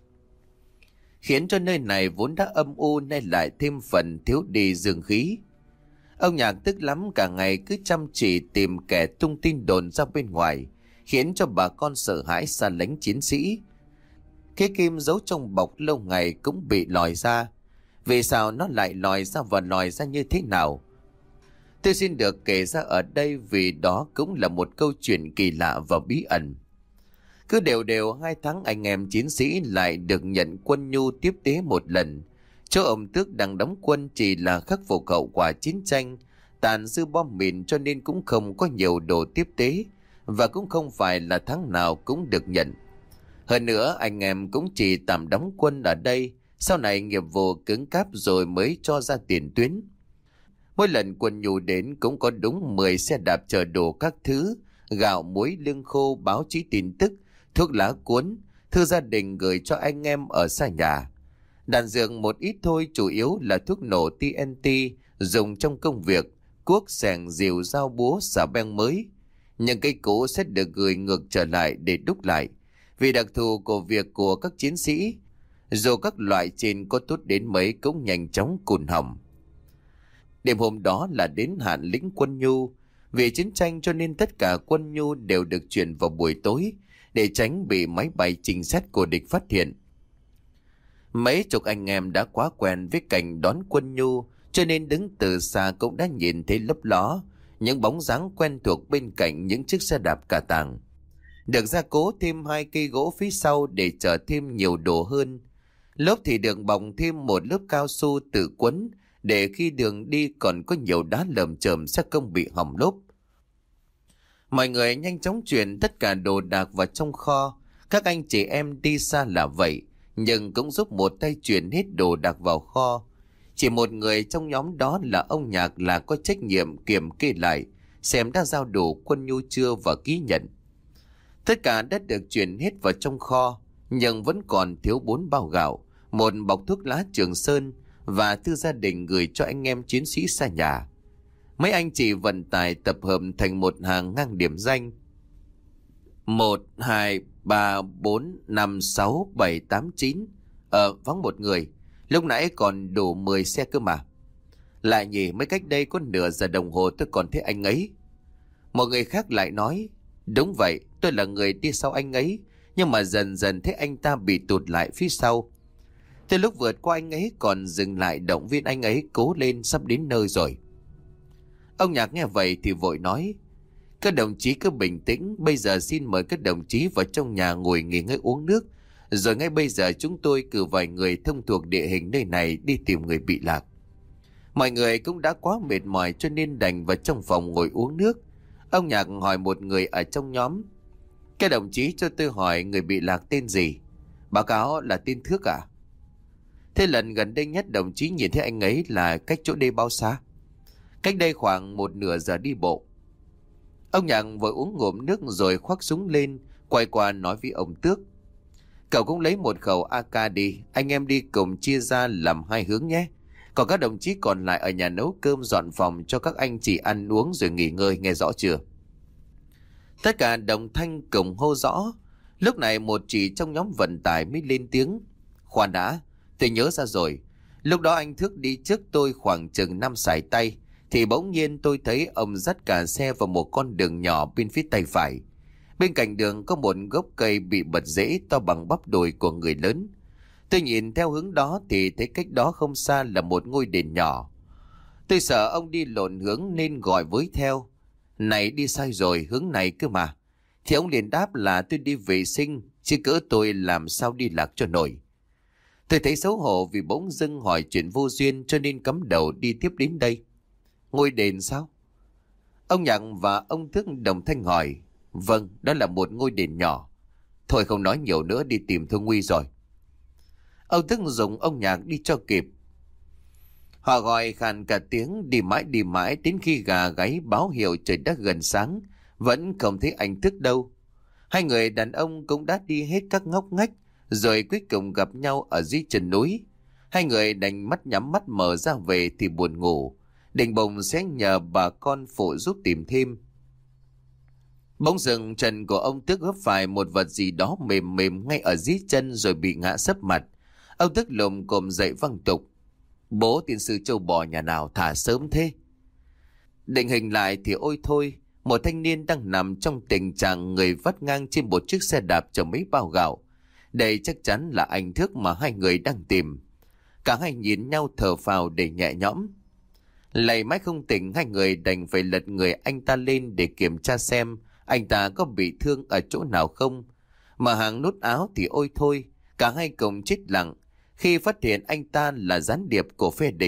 Khiến cho nơi này vốn đã âm u nay lại thêm phần thiếu đi dương khí. Ông Nhạc tức lắm, cả ngày cứ chăm chỉ tìm kẻ tung tin đồn ra bên ngoài, khiến cho bà con sợ hãi xa lánh chiến sĩ. Cái kim giấu trong bọc lâu ngày cũng bị lòi ra. Vì sao nó lại lòi ra và lòi ra như thế nào? Tôi xin được kể ra ở đây vì đó cũng là một câu chuyện kỳ lạ và bí ẩn. Cứ đều đều hai tháng anh em chiến sĩ lại được nhận quân nhu tiếp tế một lần. Chỗ ông Tước đang đóng quân chỉ là khắc phục hậu quả chiến tranh, tàn dư bom mìn cho nên cũng không có nhiều đồ tiếp tế, và cũng không phải là tháng nào cũng được nhận. Hơn nữa anh em cũng chỉ tạm đóng quân ở đây, sau này nghiệp vụ cứng cáp rồi mới cho ra tiền tuyến. Mỗi lần quân nhu đến cũng có đúng mười xe đạp chở đồ các thứ, gạo muối lương khô, báo chí tin tức, thuốc lá cuốn, thư gia đình gửi cho anh em ở xa nhà. Đạn dược một ít thôi, chủ yếu là thuốc nổ tê en tê dùng trong công việc, cuốc, xẻng, rìu, dao búa, xà beng mới. Những cây cũ sẽ được gửi ngược trở lại để đúc lại. Vì đặc thù của việc của các chiến sĩ, dù các loại trên có tốt đến mấy cũng nhanh chóng cùn hỏng. Đêm hôm đó là đến hạn lĩnh quân nhu. Vì chiến tranh cho nên tất cả quân nhu đều được chuyển vào buổi tối để tránh bị máy bay trinh sát của địch phát hiện. Mấy chục anh em đã quá quen với cảnh đón quân nhu, cho nên đứng từ xa cũng đã nhìn thấy lấp ló những bóng dáng quen thuộc bên cạnh những chiếc xe đạp cà tàng. Được gia cố thêm hai cây gỗ phía sau để chở thêm nhiều đồ hơn. Lốp thì được bọc thêm một lớp cao su tự quấn, để khi đường đi còn có nhiều đá lởm chởm sẽ không bị hỏng lốp. Mọi người nhanh chóng chuyển tất cả đồ đạc vào trong kho. Các anh chị em đi xa là vậy, nhưng cũng giúp một tay chuyển hết đồ đạc vào kho. Chỉ một người trong nhóm đó là ông Nhạc là có trách nhiệm kiểm kê lại xem đã giao đủ quân nhu chưa và ký nhận. Tất cả đã được chuyển hết vào trong kho, nhưng vẫn còn thiếu bốn bao gạo, một bọc thuốc lá Trường Sơn và thư gia đình gửi cho anh em chiến sĩ xa nhà. Mấy anh chị vận tải tập hợp thành một hàng ngang điểm danh. Một, hai, ba, bốn, năm, sáu, bảy, tám, chín. Ờ, vắng một người. Lúc nãy còn đủ mười xe cơ mà. Lại nhỉ, mới cách đây có nửa giờ đồng hồ tôi còn thấy anh ấy. Một người khác lại nói, đúng vậy, tôi là người đi sau anh ấy, nhưng mà dần dần thấy anh ta bị tụt lại phía sau. Từ lúc vượt qua anh ấy còn dừng lại động viên anh ấy cố lên, sắp đến nơi rồi. Ông Nhạc nghe vậy thì vội nói, các đồng chí cứ bình tĩnh, bây giờ xin mời các đồng chí vào trong nhà ngồi nghỉ ngơi uống nước, rồi ngay bây giờ chúng tôi cử vài người thông thuộc địa hình nơi này đi tìm người bị lạc. Mọi người cũng đã quá mệt mỏi cho nên đành vào trong phòng ngồi uống nước. Ông Nhạc hỏi một người ở trong nhóm, các đồng chí cho tôi hỏi người bị lạc tên gì? Báo cáo là tên Thước à? Thế lần gần đây nhất đồng chí nhìn thấy anh ấy là cách chỗ đây bao xa? Cách đây khoảng một nửa giờ đi bộ. Ông Nhạc vội uống ngụm nước rồi khoác súng lên, quay qua nói với ông Tước, cậu cũng lấy một khẩu a ca đi, anh em đi cùng chia ra làm hai hướng nhé. Còn các đồng chí còn lại ở nhà nấu cơm dọn phòng cho các anh chị ăn uống rồi nghỉ ngơi, nghe rõ chưa? Tất cả đồng thanh cùng hô rõ. Lúc này một chị trong nhóm vận tải mới lên tiếng, khoan đã, tôi nhớ ra rồi. Lúc đó anh Thước đi trước tôi khoảng chừng năm sải tay, thì bỗng nhiên tôi thấy ông dắt cả xe vào một con đường nhỏ bên phía tay phải. Bên cạnh đường có một gốc cây bị bật rễ to bằng bắp đùi của người lớn. Tôi nhìn theo hướng đó thì thấy cách đó không xa là một ngôi đền nhỏ. Tôi sợ ông đi lộn hướng nên gọi với theo, này đi sai rồi, hướng này cơ mà. Thì ông liền đáp là tôi đi vệ sinh, chứ cỡ tôi làm sao đi lạc cho nổi. Tôi thấy xấu hổ vì bỗng dưng hỏi chuyện vô duyên cho nên cắm đầu đi tiếp đến đây. Ngôi đền sao? Ông Nhạc và ông Thức đồng thanh hỏi. Vâng, đó là một ngôi đền nhỏ. Thôi không nói nhiều nữa, đi tìm Thương Nguy rồi. Ông Thức dùng ông Nhạc đi cho kịp. Họ gọi khàn cả tiếng, đi mãi đi mãi đến khi gà gáy báo hiệu trời đã gần sáng, vẫn không thấy anh Thức đâu. Hai người đàn ông cũng đã đi hết các ngóc ngách, rồi cuối cùng gặp nhau ở dưới chân núi. Hai người đành mắt nhắm mắt mở ra về thì buồn ngủ, định bụng sẽ nhờ bà con phụ giúp tìm thêm. Bỗng dưng chân của ông Thức gấp phải một vật gì đó mềm mềm ngay ở dưới chân rồi bị ngã sấp mặt. Ông Thức lồm cồm dậy văng tục. Bố tiên sư châu bò nhà nào thả sớm thế? Định hình lại thì ôi thôi, một thanh niên đang nằm trong tình trạng người vắt ngang trên một chiếc xe đạp chở mấy bao gạo. Đây chắc chắn là anh Thức mà hai người đang tìm. Cả hai nhìn nhau thở phào để nhẹ nhõm. Lầy mãi không tỉnh, hai người đành phải lật người anh ta lên để kiểm tra xem anh ta có bị thương ở chỗ nào không. Mà hàng nút áo thì ôi thôi, cả hai cùng chết lặng khi phát hiện anh ta là gián điệp của phe địch,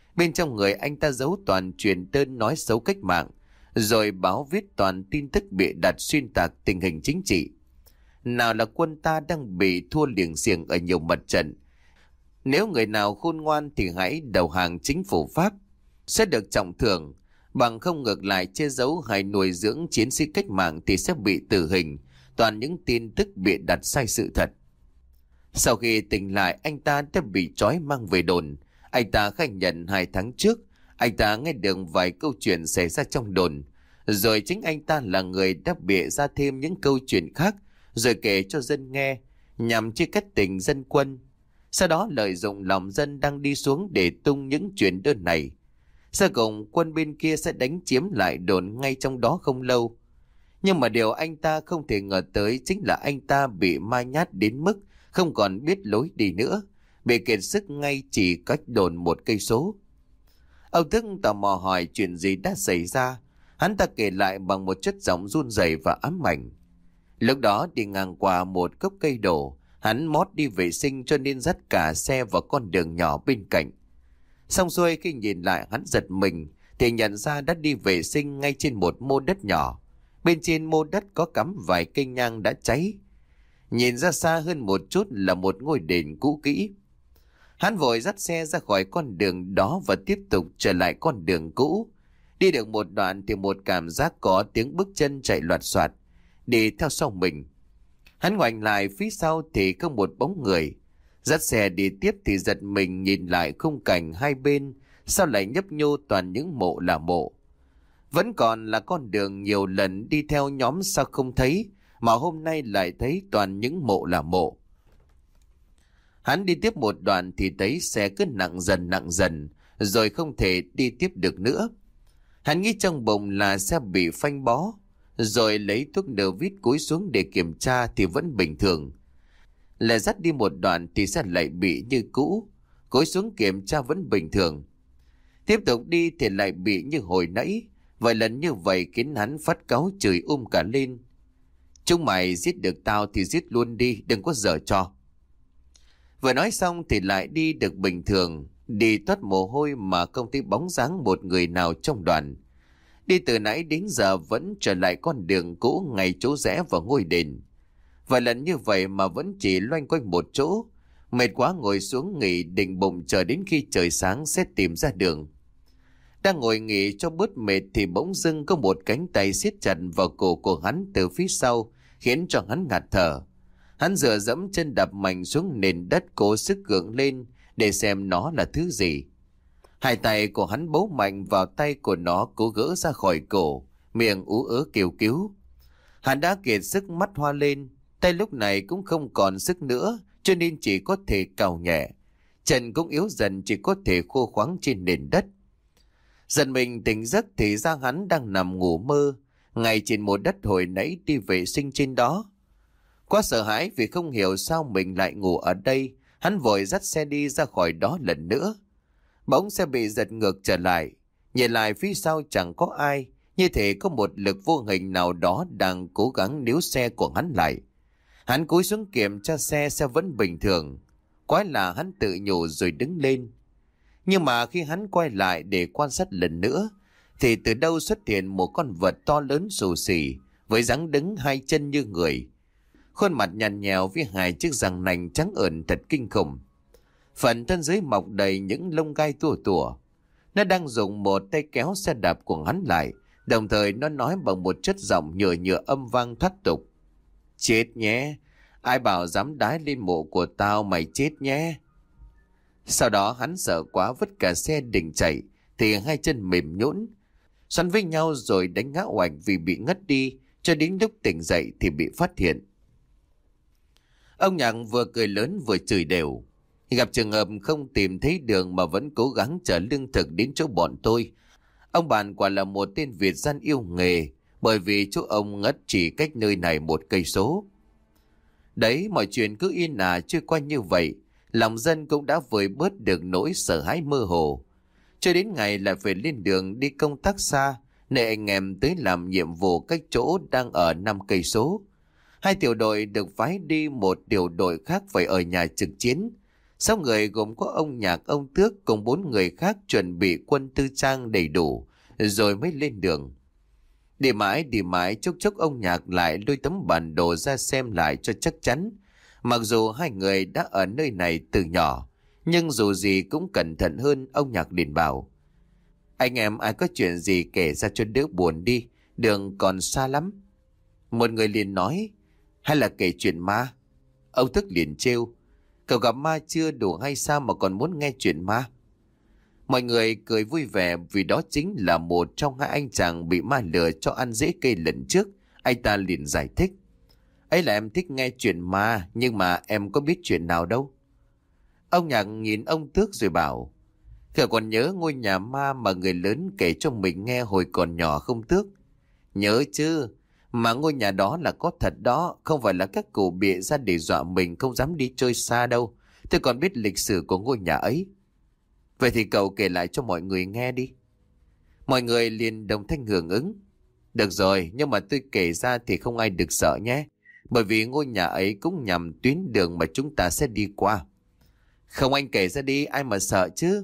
Bên trong người anh ta giấu toàn truyền đơn nói xấu cách mạng, rồi báo viết toàn tin tức bịa đặt xuyên tạc tình hình chính trị. Nào là quân ta đang bị thua liềng xiềng ở nhiều mặt trận. Nếu người nào khôn ngoan thì hãy đầu hàng chính phủ Pháp, sẽ được trọng thưởng, bằng không ngược lại che giấu hay nuôi dưỡng chiến sĩ cách mạng thì sẽ bị tử hình. Toàn những tin tức bịa đặt sai sự thật. Sau khi tỉnh lại, anh ta đã bị trói mang về đồn. Anh ta khai nhận hai tháng trước anh ta nghe được vài câu chuyện xảy ra trong đồn, rồi chính anh ta là người đã bịa ra thêm những câu chuyện khác rồi kể cho dân nghe, nhằm chia cắt tình dân quân. Sau đó lợi dụng lòng dân đang đi xuống để tung những chuyện đơn này. Sau cùng quân bên kia sẽ đánh chiếm lại đồn ngay trong đó không lâu. Nhưng mà điều anh ta không thể ngờ tới chính là anh ta bị ma nhát đến mức không còn biết lối đi nữa, bị kiệt sức ngay chỉ cách đồn một cây số. Ông Thức tò mò hỏi chuyện gì đã xảy ra. Hắn ta kể lại bằng một chất giọng run rẩy và ám ảnh. Lúc đó đi ngang qua một gốc cây đổ, hắn mót đi vệ sinh cho nên dắt cả xe vào con đường nhỏ bên cạnh. Xong xuôi khi nhìn lại hắn giật mình thì nhận ra đã đi vệ sinh ngay trên một mô đất nhỏ. Bên trên mô đất có cắm vài cây nhang đã cháy. Nhìn ra xa hơn một chút là một ngôi đền cũ kỹ. Hắn vội dắt xe ra khỏi con đường đó và tiếp tục trở lại con đường cũ. Đi được một đoạn thì một cảm giác có tiếng bước chân chạy loạt soạt đi theo sau mình. Hắn ngoảnh lại phía sau thì không một bóng người. Dắt xe đi tiếp thì giật mình nhìn lại khung cảnh hai bên, sao lại nhấp nhô toàn những mộ là mộ. Vẫn còn là con đường nhiều lần đi theo nhóm sao không thấy, mà hôm nay lại thấy toàn những mộ là mộ. Hắn đi tiếp một đoạn thì thấy xe cứ nặng dần nặng dần, rồi không thể đi tiếp được nữa. Hắn nghĩ trong bụng là xe bị phanh bó, rồi lấy thuốc nơ vít cúi xuống để kiểm tra thì vẫn bình thường. Lại dắt đi một đoạn thì xe lại bị như cũ, cúi xuống kiểm tra vẫn bình thường. Tiếp tục đi thì lại bị như hồi nãy. Vài lần như vậy khiến hắn phát cáu chửi um cả lên. Chúng mày giết được tao thì giết luôn đi, đừng có giở trò. Vừa nói xong thì lại đi được bình thường, đi toát mồ hôi mà không thấy bóng dáng một người nào trong đoàn. Đi từ nãy đến giờ vẫn trở lại con đường cũ ngay chỗ rẽ vào ngôi đền. Vài lần như vậy mà vẫn chỉ loanh quanh một chỗ. Mệt quá ngồi xuống nghỉ, định bụng chờ đến khi trời sáng sẽ tìm ra đường. Đang ngồi nghỉ cho bớt mệt thì bỗng dưng có một cánh tay siết chặt vào cổ của hắn từ phía sau, khiến cho hắn ngạt thở. Hắn dựa dẫm chân đạp mạnh xuống nền đất, cố sức gượng lên để xem nó là thứ gì. Hai tay của hắn bấu mạnh vào tay của nó, cố gỡ ra khỏi cổ, miệng ú ớ kêu cứu. Hắn đã kiệt sức, mắt hoa lên, tay lúc này cũng không còn sức nữa, cho nên chỉ có thể cào nhẹ. Chân cũng yếu dần, chỉ có thể khô khoắng trên nền đất. Dần mình tỉnh giấc thì ra hắn đang nằm ngủ mơ, ngay trên một đất hồi nãy đi vệ sinh trên đó. Quá sợ hãi vì không hiểu sao mình lại ngủ ở đây, hắn vội dắt xe đi ra khỏi đó lần nữa. Bỗng xe bị giật ngược trở lại, nhìn lại phía sau chẳng có ai, như thể có một lực vô hình nào đó đang cố gắng níu xe của hắn lại. Hắn cúi xuống kiểm tra xe, xe vẫn bình thường. Quái lạ, hắn tự nhủ rồi đứng lên. Nhưng mà khi hắn quay lại để quan sát lần nữa, thì từ đâu xuất hiện một con vật to lớn xù xì, với dáng đứng hai chân như người. Khuôn mặt nhằn nhèo với hai chiếc răng nanh trắng ẩn thật kinh khủng. Phần thân dưới mọc đầy những lông gai tua tủa. Nó đang dùng một tay kéo xe đạp của hắn lại, đồng thời nó nói bằng một chất giọng nhựa nhựa âm vang thoát tục. Chết nhé, ai bảo dám đái lên mộ của tao, mày chết nhé. Sau đó hắn sợ quá vứt cả xe định chạy, thì hai chân mềm nhũn, xoắn với nhau rồi đánh ngã oạch vì bị ngất đi, cho đến lúc tỉnh dậy thì bị phát hiện. Ông Nhạc vừa cười lớn vừa chửi đều. Gặp trường hợp không tìm thấy đường mà vẫn cố gắng chở lương thực đến chỗ bọn tôi, ông bạn quả là một tên Việt gian yêu nghề, bởi vì chỗ ông ngất chỉ cách nơi này một cây số. Đấy, mọi chuyện cứ yên ả trôi qua như vậy, lòng dân cũng đã vơi bớt được nỗi sợ hãi mơ hồ. Cho đến ngày lại phải lên đường đi công tác xa, nơi anh em tới làm nhiệm vụ cách chỗ đang ở năm cây số. Hai tiểu đội được phái đi, một tiểu đội khác phải ở nhà trực chiến. Sáu người gồm có ông Nhạc, ông Tước cùng bốn người khác chuẩn bị quân tư trang đầy đủ, rồi mới lên đường. Đi mãi đi mãi chốc chốc ông Nhạc lại lôi tấm bản đồ ra xem lại cho chắc chắn. Mặc dù hai người đã ở nơi này từ nhỏ, nhưng dù gì cũng cẩn thận hơn. Ông Nhạc liền bảo: anh em ai có chuyện gì kể ra cho đỡ buồn đi, đường còn xa lắm. Một người liền nói: hay là kể chuyện ma? Ông Thức liền trêu: cậu gặp ma chưa đủ hay sao mà còn muốn nghe chuyện ma? Mọi người cười vui vẻ vì đó chính là một trong hai anh chàng bị ma lừa cho ăn rễ cây lần trước. Anh ta liền giải thích: ấy là em thích nghe chuyện ma, nhưng mà em có biết chuyện nào đâu. Ông Nhạc nhìn ông Tước rồi bảo: cậu còn nhớ ngôi nhà ma mà người lớn kể cho mình nghe hồi còn nhỏ không Tước? Nhớ chứ, mà ngôi nhà đó là có thật đó, không phải là các cụ bịa ra để dọa mình không dám đi chơi xa đâu. Tôi còn biết lịch sử của ngôi nhà ấy. Vậy thì cậu kể lại cho mọi người nghe đi. Mọi người liền đồng thanh hưởng ứng. Được rồi, nhưng mà tôi kể ra thì không ai được sợ nhé, bởi vì ngôi nhà ấy cũng nhằm tuyến đường mà chúng ta sẽ đi qua. Không, anh kể ra đi, ai mà sợ chứ.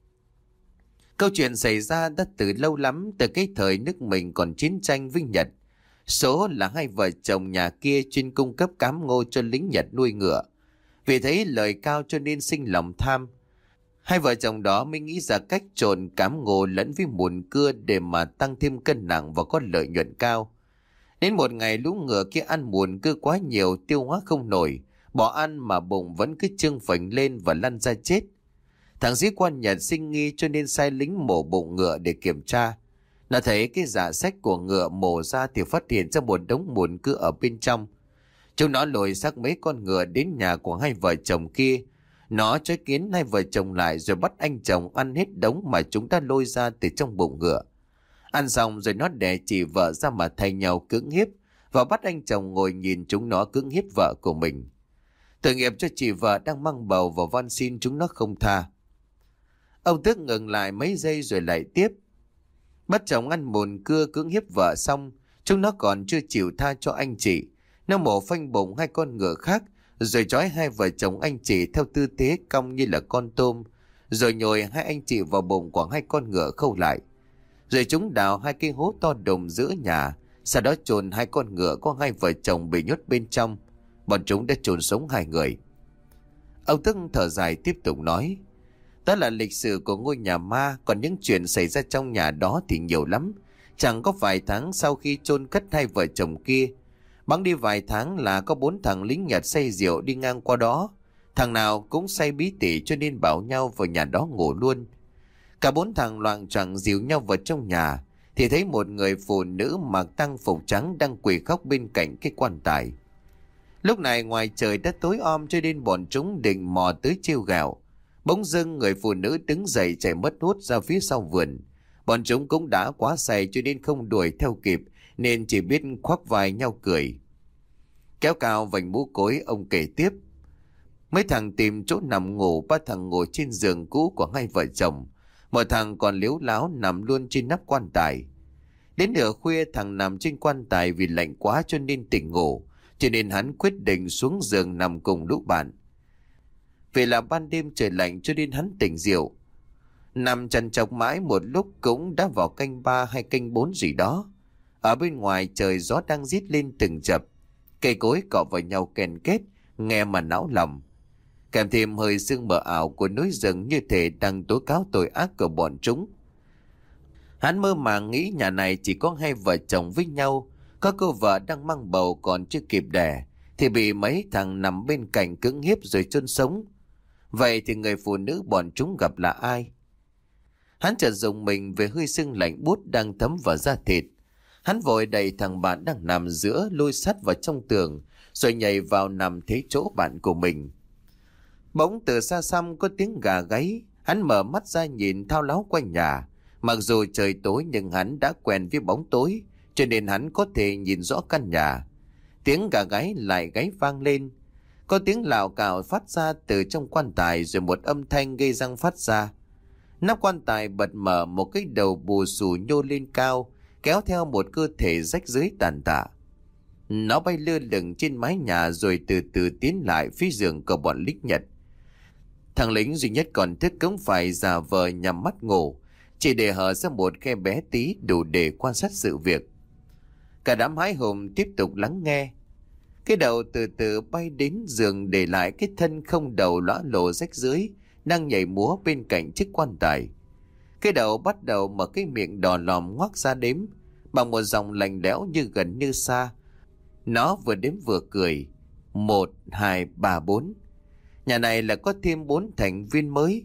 Câu chuyện xảy ra đã từ lâu lắm, từ cái thời nước mình còn chiến tranh với Nhật. Số là hai vợ chồng nhà kia chuyên cung cấp cám ngô cho lính Nhật nuôi ngựa. Vì thấy lời cao cho nên sinh lòng tham. Hai vợ chồng đó mới nghĩ ra cách trộn cám ngô lẫn với mùn cưa để mà tăng thêm cân nặng và có lợi nhuận cao. Đến một ngày lũ ngựa kia ăn mùn cưa quá nhiều, tiêu hóa không nổi, bỏ ăn mà bụng vẫn cứ trương phình lên và lăn ra chết. Thằng sĩ quan Nhật sinh nghi cho nên sai lính mổ bụng ngựa để kiểm tra. Nó thấy cái dạ sách của ngựa mổ ra thì phát hiện ra một đống mùn cưa ở bên trong. Chúng nó lôi xác mấy con ngựa đến nhà của hai vợ chồng kia. Nó trói kiến hai vợ chồng lại rồi bắt anh chồng ăn hết đống mà chúng ta lôi ra từ trong bụng ngựa. Ăn xong rồi nó đè chị vợ ra mà thay nhau cưỡng hiếp, và bắt anh chồng ngồi nhìn chúng nó cưỡng hiếp vợ của mình. Tội nghiệp cho chị vợ đang mang bầu và van xin chúng nó không tha. Ông Tước ngừng lại mấy giây rồi lại tiếp: bắt chồng ăn mùn cưa cưỡng hiếp vợ xong, chúng nó còn chưa chịu tha cho anh chị. Nó mổ phanh bụng hai con ngựa khác, rồi trói hai vợ chồng anh chị theo tư thế cong như là con tôm, rồi nhồi hai anh chị vào bụng của hai con ngựa khâu lại. Rồi chúng đào hai cái hố to đùng giữa nhà, sau đó chôn hai con ngựa có hai vợ chồng bị nhốt bên trong. Bọn chúng đã chôn sống hai người. Ông Tức thở dài tiếp tục nói: đó là lịch sử của ngôi nhà ma, còn những chuyện xảy ra trong nhà đó thì nhiều lắm. Chẳng có vài tháng sau khi chôn cất hai vợ chồng kia, bẵng đi vài tháng là có bốn thằng lính Nhật say rượu đi ngang qua đó. Thằng nào cũng say bí tỉ cho nên bảo nhau vào nhà đó ngủ luôn. Cả bốn thằng loạng choạng dìu nhau vào trong nhà, thì thấy một người phụ nữ mặc tang phục trắng đang quỳ khóc bên cạnh cái quan tài. Lúc này ngoài trời đã tối om cho nên bọn chúng định mò tới trêu ghẹo. Bỗng dưng người phụ nữ đứng dậy chạy mất hút ra phía sau vườn. Bọn chúng cũng đã quá say cho nên không đuổi theo kịp, nên chỉ biết khoác vai nhau cười. Kéo cao vành mũ cối, ông kể tiếp: mấy thằng tìm chỗ nằm ngủ, ba thằng ngồi trên giường cũ của hai vợ chồng. Một thằng còn liếu láo nằm luôn trên nắp quan tài. Đến nửa khuya thằng nằm trên quan tài vì lạnh quá cho nên tỉnh ngủ, cho nên hắn quyết định xuống giường nằm cùng lũ bạn. Vì là ban đêm trời lạnh cho nên hắn tỉnh rượu. Nằm chằn chọc mãi một lúc cũng đã vào canh ba hay canh bốn gì đó. Ở bên ngoài trời gió đang rít lên từng chập, cây cối cọ vào nhau ken kết, nghe mà não lòng. Kèm thêm hơi sương mờ ảo của núi rừng như thể đang tố cáo tội ác của bọn chúng. Hắn mơ màng nghĩ nhà này chỉ có hai vợ chồng với nhau, có cô vợ đang mang bầu còn chưa kịp đẻ thì bị mấy thằng nằm bên cạnh cưỡng hiếp rồi chôn sống. Vậy thì người phụ nữ bọn chúng gặp là ai? Hắn chợt dùng mình về hơi sương lạnh buốt đang thấm vào da thịt. Hắn vội đẩy thằng bạn đang nằm giữa lôi sắt vào trong tường, rồi nhảy vào nằm thế chỗ bạn của mình. Bỗng từ xa xăm có tiếng gà gáy. Hắn mở mắt ra nhìn thao láo quanh nhà. Mặc dù trời tối nhưng hắn đã quen với bóng tối, cho nên hắn có thể nhìn rõ căn nhà. Tiếng gà gáy lại gáy vang lên. Có tiếng lạo cạo phát ra từ trong quan tài, rồi một âm thanh gây răng phát ra. Nắp quan tài bật mở, một cái đầu bù xù nhô lên cao, kéo theo một cơ thể rách rưới tàn tạ. Nó bay lơ lửng trên mái nhà rồi từ từ tiến lại phía giường của bọn lính Nhật. Thằng lính duy nhất còn thức cũng phải giả vờ nhắm mắt ngủ, chỉ để hở ra một khe bé tí đủ để quan sát sự việc. Cả đám hái hùng tiếp tục lắng nghe. Cái đầu từ từ bay đến giường, để lại cái thân không đầu lõa lồ rách dưới đang nhảy múa bên cạnh chiếc quan tài. Cái đầu bắt đầu mở cái miệng đỏ lòm ngoác ra đếm bằng một dòng lạnh lẽo như gần như xa. Nó vừa đếm vừa cười. Một, hai, ba, bốn. Nhà này là có thêm bốn thành viên mới.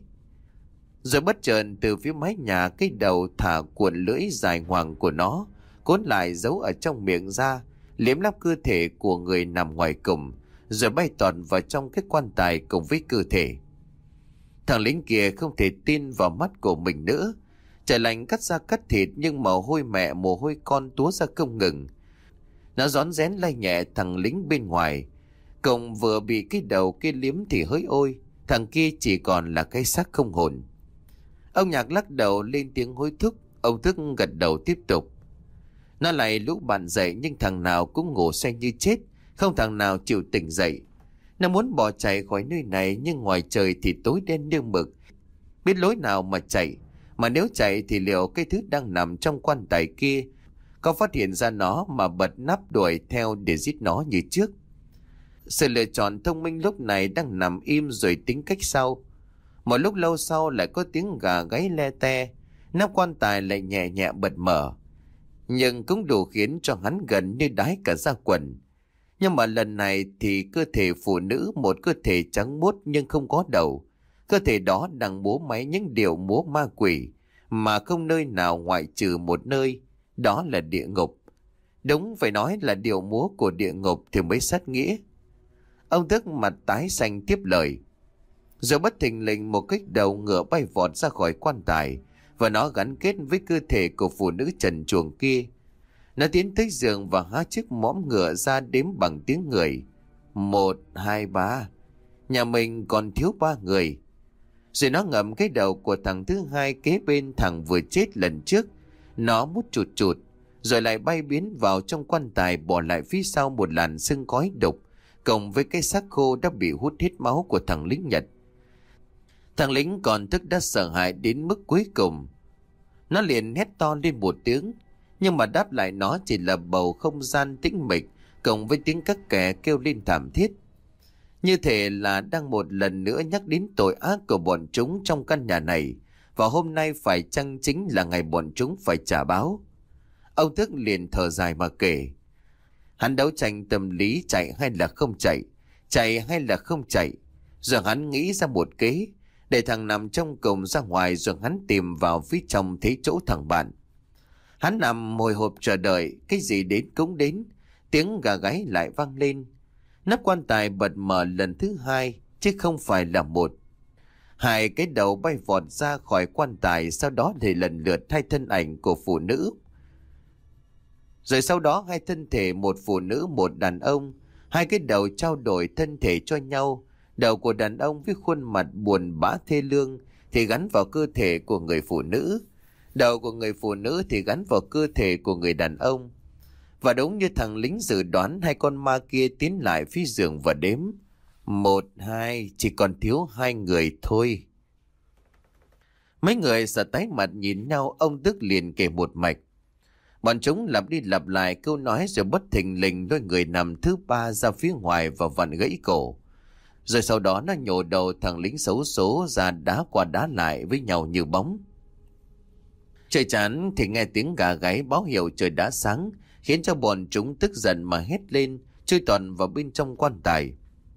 Rồi bất chợt từ phía mái nhà, cái đầu thả cuộn lưỡi dài ngoằng của nó, cuốn lại giấu ở trong miệng ra, liếm láp cơ thể của người nằm ngoài cùng, rồi bay tọt vào trong cái quan tài cùng với cơ thể. Thằng lính kia không thể tin vào mắt của mình nữa. Trời lạnh cắt da cắt thịt, nhưng mồ hôi mẹ mồ hôi con túa ra không ngừng. Nó rón rén lay nhẹ thằng lính bên ngoài. Cậu vừa bị cái đầu kia liếm thì hỡi ôi, thằng kia chỉ còn là cái xác không hồn. Ông Nhạc lắc đầu lên tiếng hối thúc. Ông Thức gật đầu tiếp tục. Nó lại lũ bạn dậy, nhưng thằng nào cũng ngủ say như chết, không thằng nào chịu tỉnh dậy. Nó muốn bỏ chạy khỏi nơi này, nhưng ngoài trời thì tối đen như mực, biết lối nào mà chạy. Mà nếu chạy thì liệu cái thứ đang nằm trong quan tài kia có phát hiện ra nó mà bật nắp đuổi theo để giết nó như trước? Sự lựa chọn thông minh lúc này đang nằm im rồi tính cách sau. Một lúc lâu sau lại có tiếng gà gáy le te, nắp quan tài lại nhẹ nhẹ bật mở, nhưng cũng đủ khiến cho hắn gần như đái cả da quần. Nhưng mà lần này thì cơ thể phụ nữ, một cơ thể trắng muốt nhưng không có đầu. Cơ thể đó đang múa máy những điệu múa ma quỷ, mà không nơi nào ngoại trừ một nơi, đó là địa ngục. Đúng phải nói là điệu múa của địa ngục thì mới sát nghĩa. Ông Thức mặt tái xanh tiếp lời. Rồi bất thình lình một cái đầu ngựa bay vọt ra khỏi quan tài, và nó gắn kết với cơ thể của phụ nữ trần truồng kia. Nó tiến tới giường và há chiếc mõm ngựa ra đếm bằng tiếng người. Một, hai, ba. Nhà mình còn thiếu ba người. Rồi nó ngậm cái đầu của thằng thứ hai kế bên thằng vừa chết lần trước. Nó mút chụt chụt, rồi lại bay biến vào trong quan tài, bỏ lại phía sau một làn sương khói đục, cộng với cái xác khô đã bị hút hết máu của thằng lính Nhật. Thằng lính còn Thức đã sợ hãi đến mức cuối cùng. Nó liền hét to lên một tiếng, nhưng mà đáp lại nó chỉ là bầu không gian tĩnh mịch, cộng với tiếng các kẻ kêu lên thảm thiết. Như thể là đang một lần nữa nhắc đến tội ác của bọn chúng trong căn nhà này, và hôm nay phải chăng chính là ngày bọn chúng phải trả báo. Ông Thức liền thở dài mà kể. Hắn đấu tranh tâm lý, chạy hay là không chạy, chạy hay là không chạy. Rồi hắn nghĩ ra một kế, để thằng nằm trong cùng ra ngoài, rồi hắn tìm vào phía trong thấy chỗ thằng bạn. Hắn nằm hồi hộp chờ đợi, cái gì đến cũng đến. Tiếng gà gáy lại vang lên. Nắp quan tài bật mở lần thứ hai, chứ không phải là một. Hai cái đầu bay vọt ra khỏi quan tài, sau đó thì lần lượt hai thân ảnh của phụ nữ. Rồi sau đó hai thân thể, một phụ nữ một đàn ông. Hai cái đầu trao đổi thân thể cho nhau. Đầu của đàn ông với khuôn mặt buồn bã thê lương thì gắn vào cơ thể của người phụ nữ. Đầu của người phụ nữ thì gắn vào cơ thể của người đàn ông. Và đúng như thằng lính dự đoán, hai con ma kia tiến lại phía giường và đếm. Một, hai, chỉ còn thiếu hai người thôi. Mấy người sợ tái mặt nhìn nhau. Ông Đức liền kể một mạch. Bọn chúng lặp đi lặp lại câu nói, rồi bất thình lình lôi người nằm thứ ba ra phía ngoài và vặn gãy cổ. Rồi sau đó nó nhổ đầu thằng lính xấu số ra, đá qua đá lại với nhau như bóng. Trời chán thì nghe tiếng gà gáy báo hiệu trời đã sáng, khiến cho bọn chúng tức giận mà hét lên, chui toàn vào bên trong quan tài.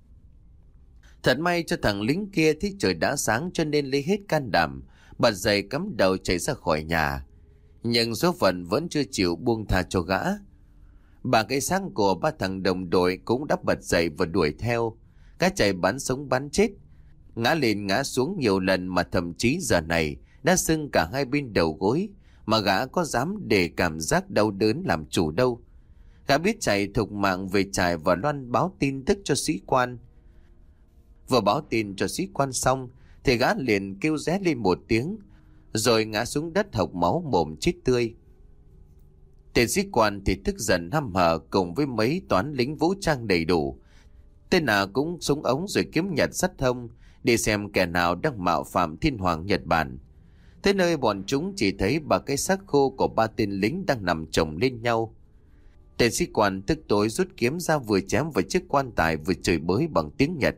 Thật may cho thằng lính kia thấy trời đã sáng, cho nên lấy hết can đảm, bật dậy cắm đầu chạy ra khỏi nhà. Nhưng số phận vẫn chưa chịu buông tha cho gã. Ba cái xác của ba thằng đồng đội cũng đã bật dậy và đuổi theo. Gã chạy bắn sống bắn chết, ngã lên ngã xuống nhiều lần, mà thậm chí giờ này đã sưng cả hai bên đầu gối, mà gã có dám để cảm giác đau đớn làm chủ đâu. Gã biết chạy thục mạng về trại và loan báo tin tức cho sĩ quan. Vừa báo tin cho sĩ quan xong thì gã liền kêu ré lên một tiếng, rồi ngã xuống đất hộc máu mồm chết tươi. Tên sĩ quan thì tức giận hăm hở, cùng với mấy toán lính vũ trang đầy đủ. Tên nào cũng súng ống rồi kiếm nhặt sắt thông đi xem kẻ nào đang mạo phạm thiên hoàng Nhật Bản. Tới nơi bọn chúng chỉ thấy ba cái xác khô của ba tên lính đang nằm chồng lên nhau. Tên sĩ quan tức tối rút kiếm ra vừa chém vào chiếc quan tài vừa chửi bới bằng tiếng Nhật.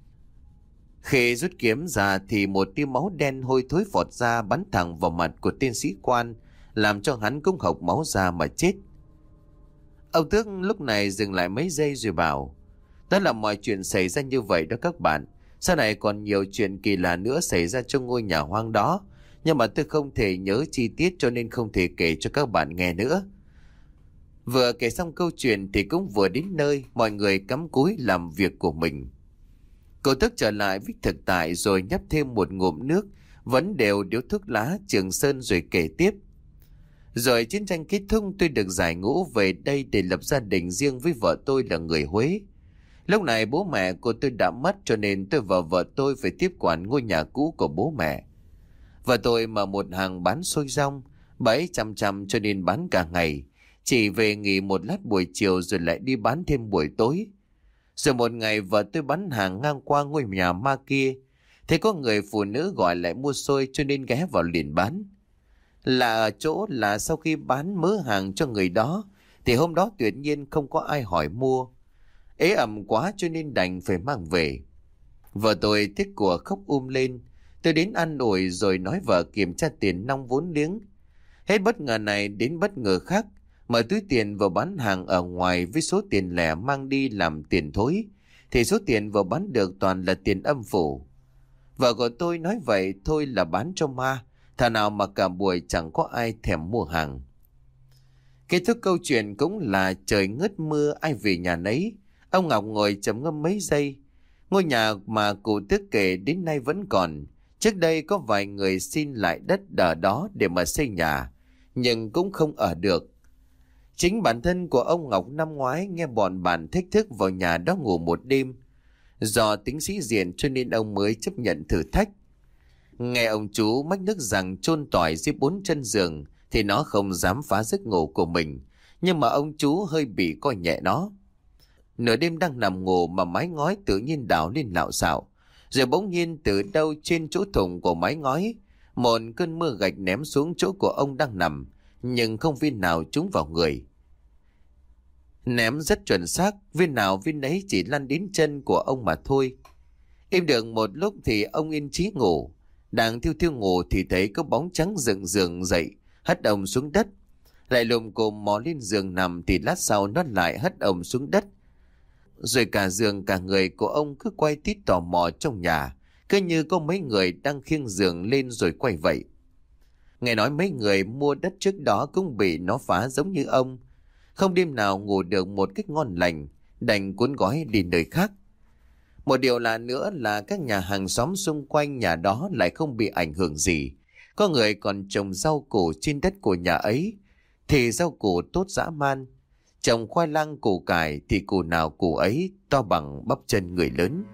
Khi rút kiếm ra thì một tia máu đen hôi thối phọt ra bắn thẳng vào mặt của tên sĩ quan, làm cho hắn cũng hộc máu ra mà chết. Ông Tước lúc này dừng lại mấy giây rồi bảo: đó là mọi chuyện xảy ra như vậy đó các bạn. Sau này còn nhiều chuyện kỳ lạ nữa xảy ra trong ngôi nhà hoang đó, nhưng mà tôi không thể nhớ chi tiết cho nên không thể kể cho các bạn nghe nữa. Vừa kể xong câu chuyện thì cũng vừa đến nơi, mọi người cắm cúi làm việc của mình. Cậu Tước trở lại với thực tại rồi nhấp thêm một ngụm nước, vẫn đều điếu thuốc lá Trường Sơn rồi kể tiếp. Rồi chiến tranh kết thúc, tôi được giải ngũ về đây để lập gia đình riêng với vợ tôi là người Huế. Lúc này bố mẹ của tôi đã mất cho nên tôi và vợ tôi phải tiếp quản ngôi nhà cũ của bố mẹ. Vợ tôi mở một hàng bán xôi rong, bà ấy chăm chăm cho nên bán cả ngày, chỉ về nghỉ một lát buổi chiều rồi lại đi bán thêm buổi tối. Rồi một ngày vợ tôi bán hàng ngang qua ngôi nhà ma kia, thấy có người phụ nữ gọi lại mua xôi cho nên ghé vào liền bán. Là ở chỗ là sau khi bán mớ hàng cho người đó thì hôm đó tuyệt nhiên không có ai hỏi mua. Ế ẩm quá cho nên đành phải mang về. Vợ tôi tiếc của khóc um lên. Tôi đến ăn ủi rồi nói vợ kiểm tra tiền nong vốn liếng. Hết bất ngờ này đến bất ngờ khác, mở túi tiền vào bán hàng ở ngoài với số tiền lẻ mang đi làm tiền thối, thì số tiền vừa bán được toàn là tiền âm phủ. Vợ của tôi nói vậy thôi là bán cho ma, thà nào mà cả buổi chẳng có ai thèm mua hàng. Kết thúc câu chuyện cũng là trời ngớt mưa ai về nhà nấy. Ông Ngọc ngồi trầm ngâm mấy giây. Ngôi nhà mà cụ Tước kể đến nay vẫn còn. Trước đây có vài người xin lại đất ở đó để mà xây nhà, nhưng cũng không ở được. Chính bản thân của ông Ngọc năm ngoái nghe bọn bạn thách thức vào nhà đó ngủ một đêm. Do tính sĩ diện cho nên ông mới chấp nhận thử thách. Nghe ông chú mách nước rằng chôn tỏi dưới bốn chân giường thì nó không dám phá giấc ngủ của mình, nhưng mà ông chú hơi bị coi nhẹ nó. Nửa đêm đang nằm ngủ mà mái ngói tự nhiên đảo lên lạo xạo, rồi bỗng nhiên từ đâu trên chỗ thủng của mái ngói, một cơn mưa gạch ném xuống chỗ của ông đang nằm, nhưng không viên nào trúng vào người. Ném rất chuẩn xác, viên nào viên ấy chỉ lăn đến chân của ông mà thôi. Im được một lúc thì ông yên trí ngủ. Đang thiêu thiêu ngủ thì thấy có bóng trắng dựng giường dậy, hất ông xuống đất. Lại lùm cồm mò lên giường nằm thì lát sau nó lại hất ông xuống đất. Rồi cả giường cả người của ông cứ quay tít tò mò trong nhà, cứ như có mấy người đang khiêng giường lên rồi quay vậy. Nghe nói mấy người mua đất trước đó cũng bị nó phá giống như ông. Không đêm nào ngủ được một cách ngon lành, đành cuốn gói đi nơi khác. Một điều lạ nữa là các nhà hàng xóm xung quanh nhà đó lại không bị ảnh hưởng gì. Có người còn trồng rau củ trên đất của nhà ấy, thì rau củ tốt dã man. Trồng khoai lang củ cải thì củ nào củ ấy to bằng bắp chân người lớn.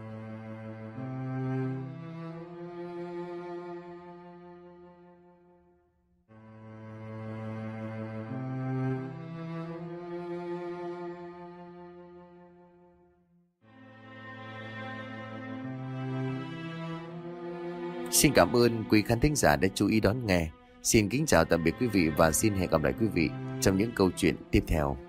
Xin cảm ơn quý khán thính giả đã chú ý đón nghe. Xin kính chào tạm biệt quý vị và xin hẹn gặp lại quý vị trong những câu chuyện tiếp theo.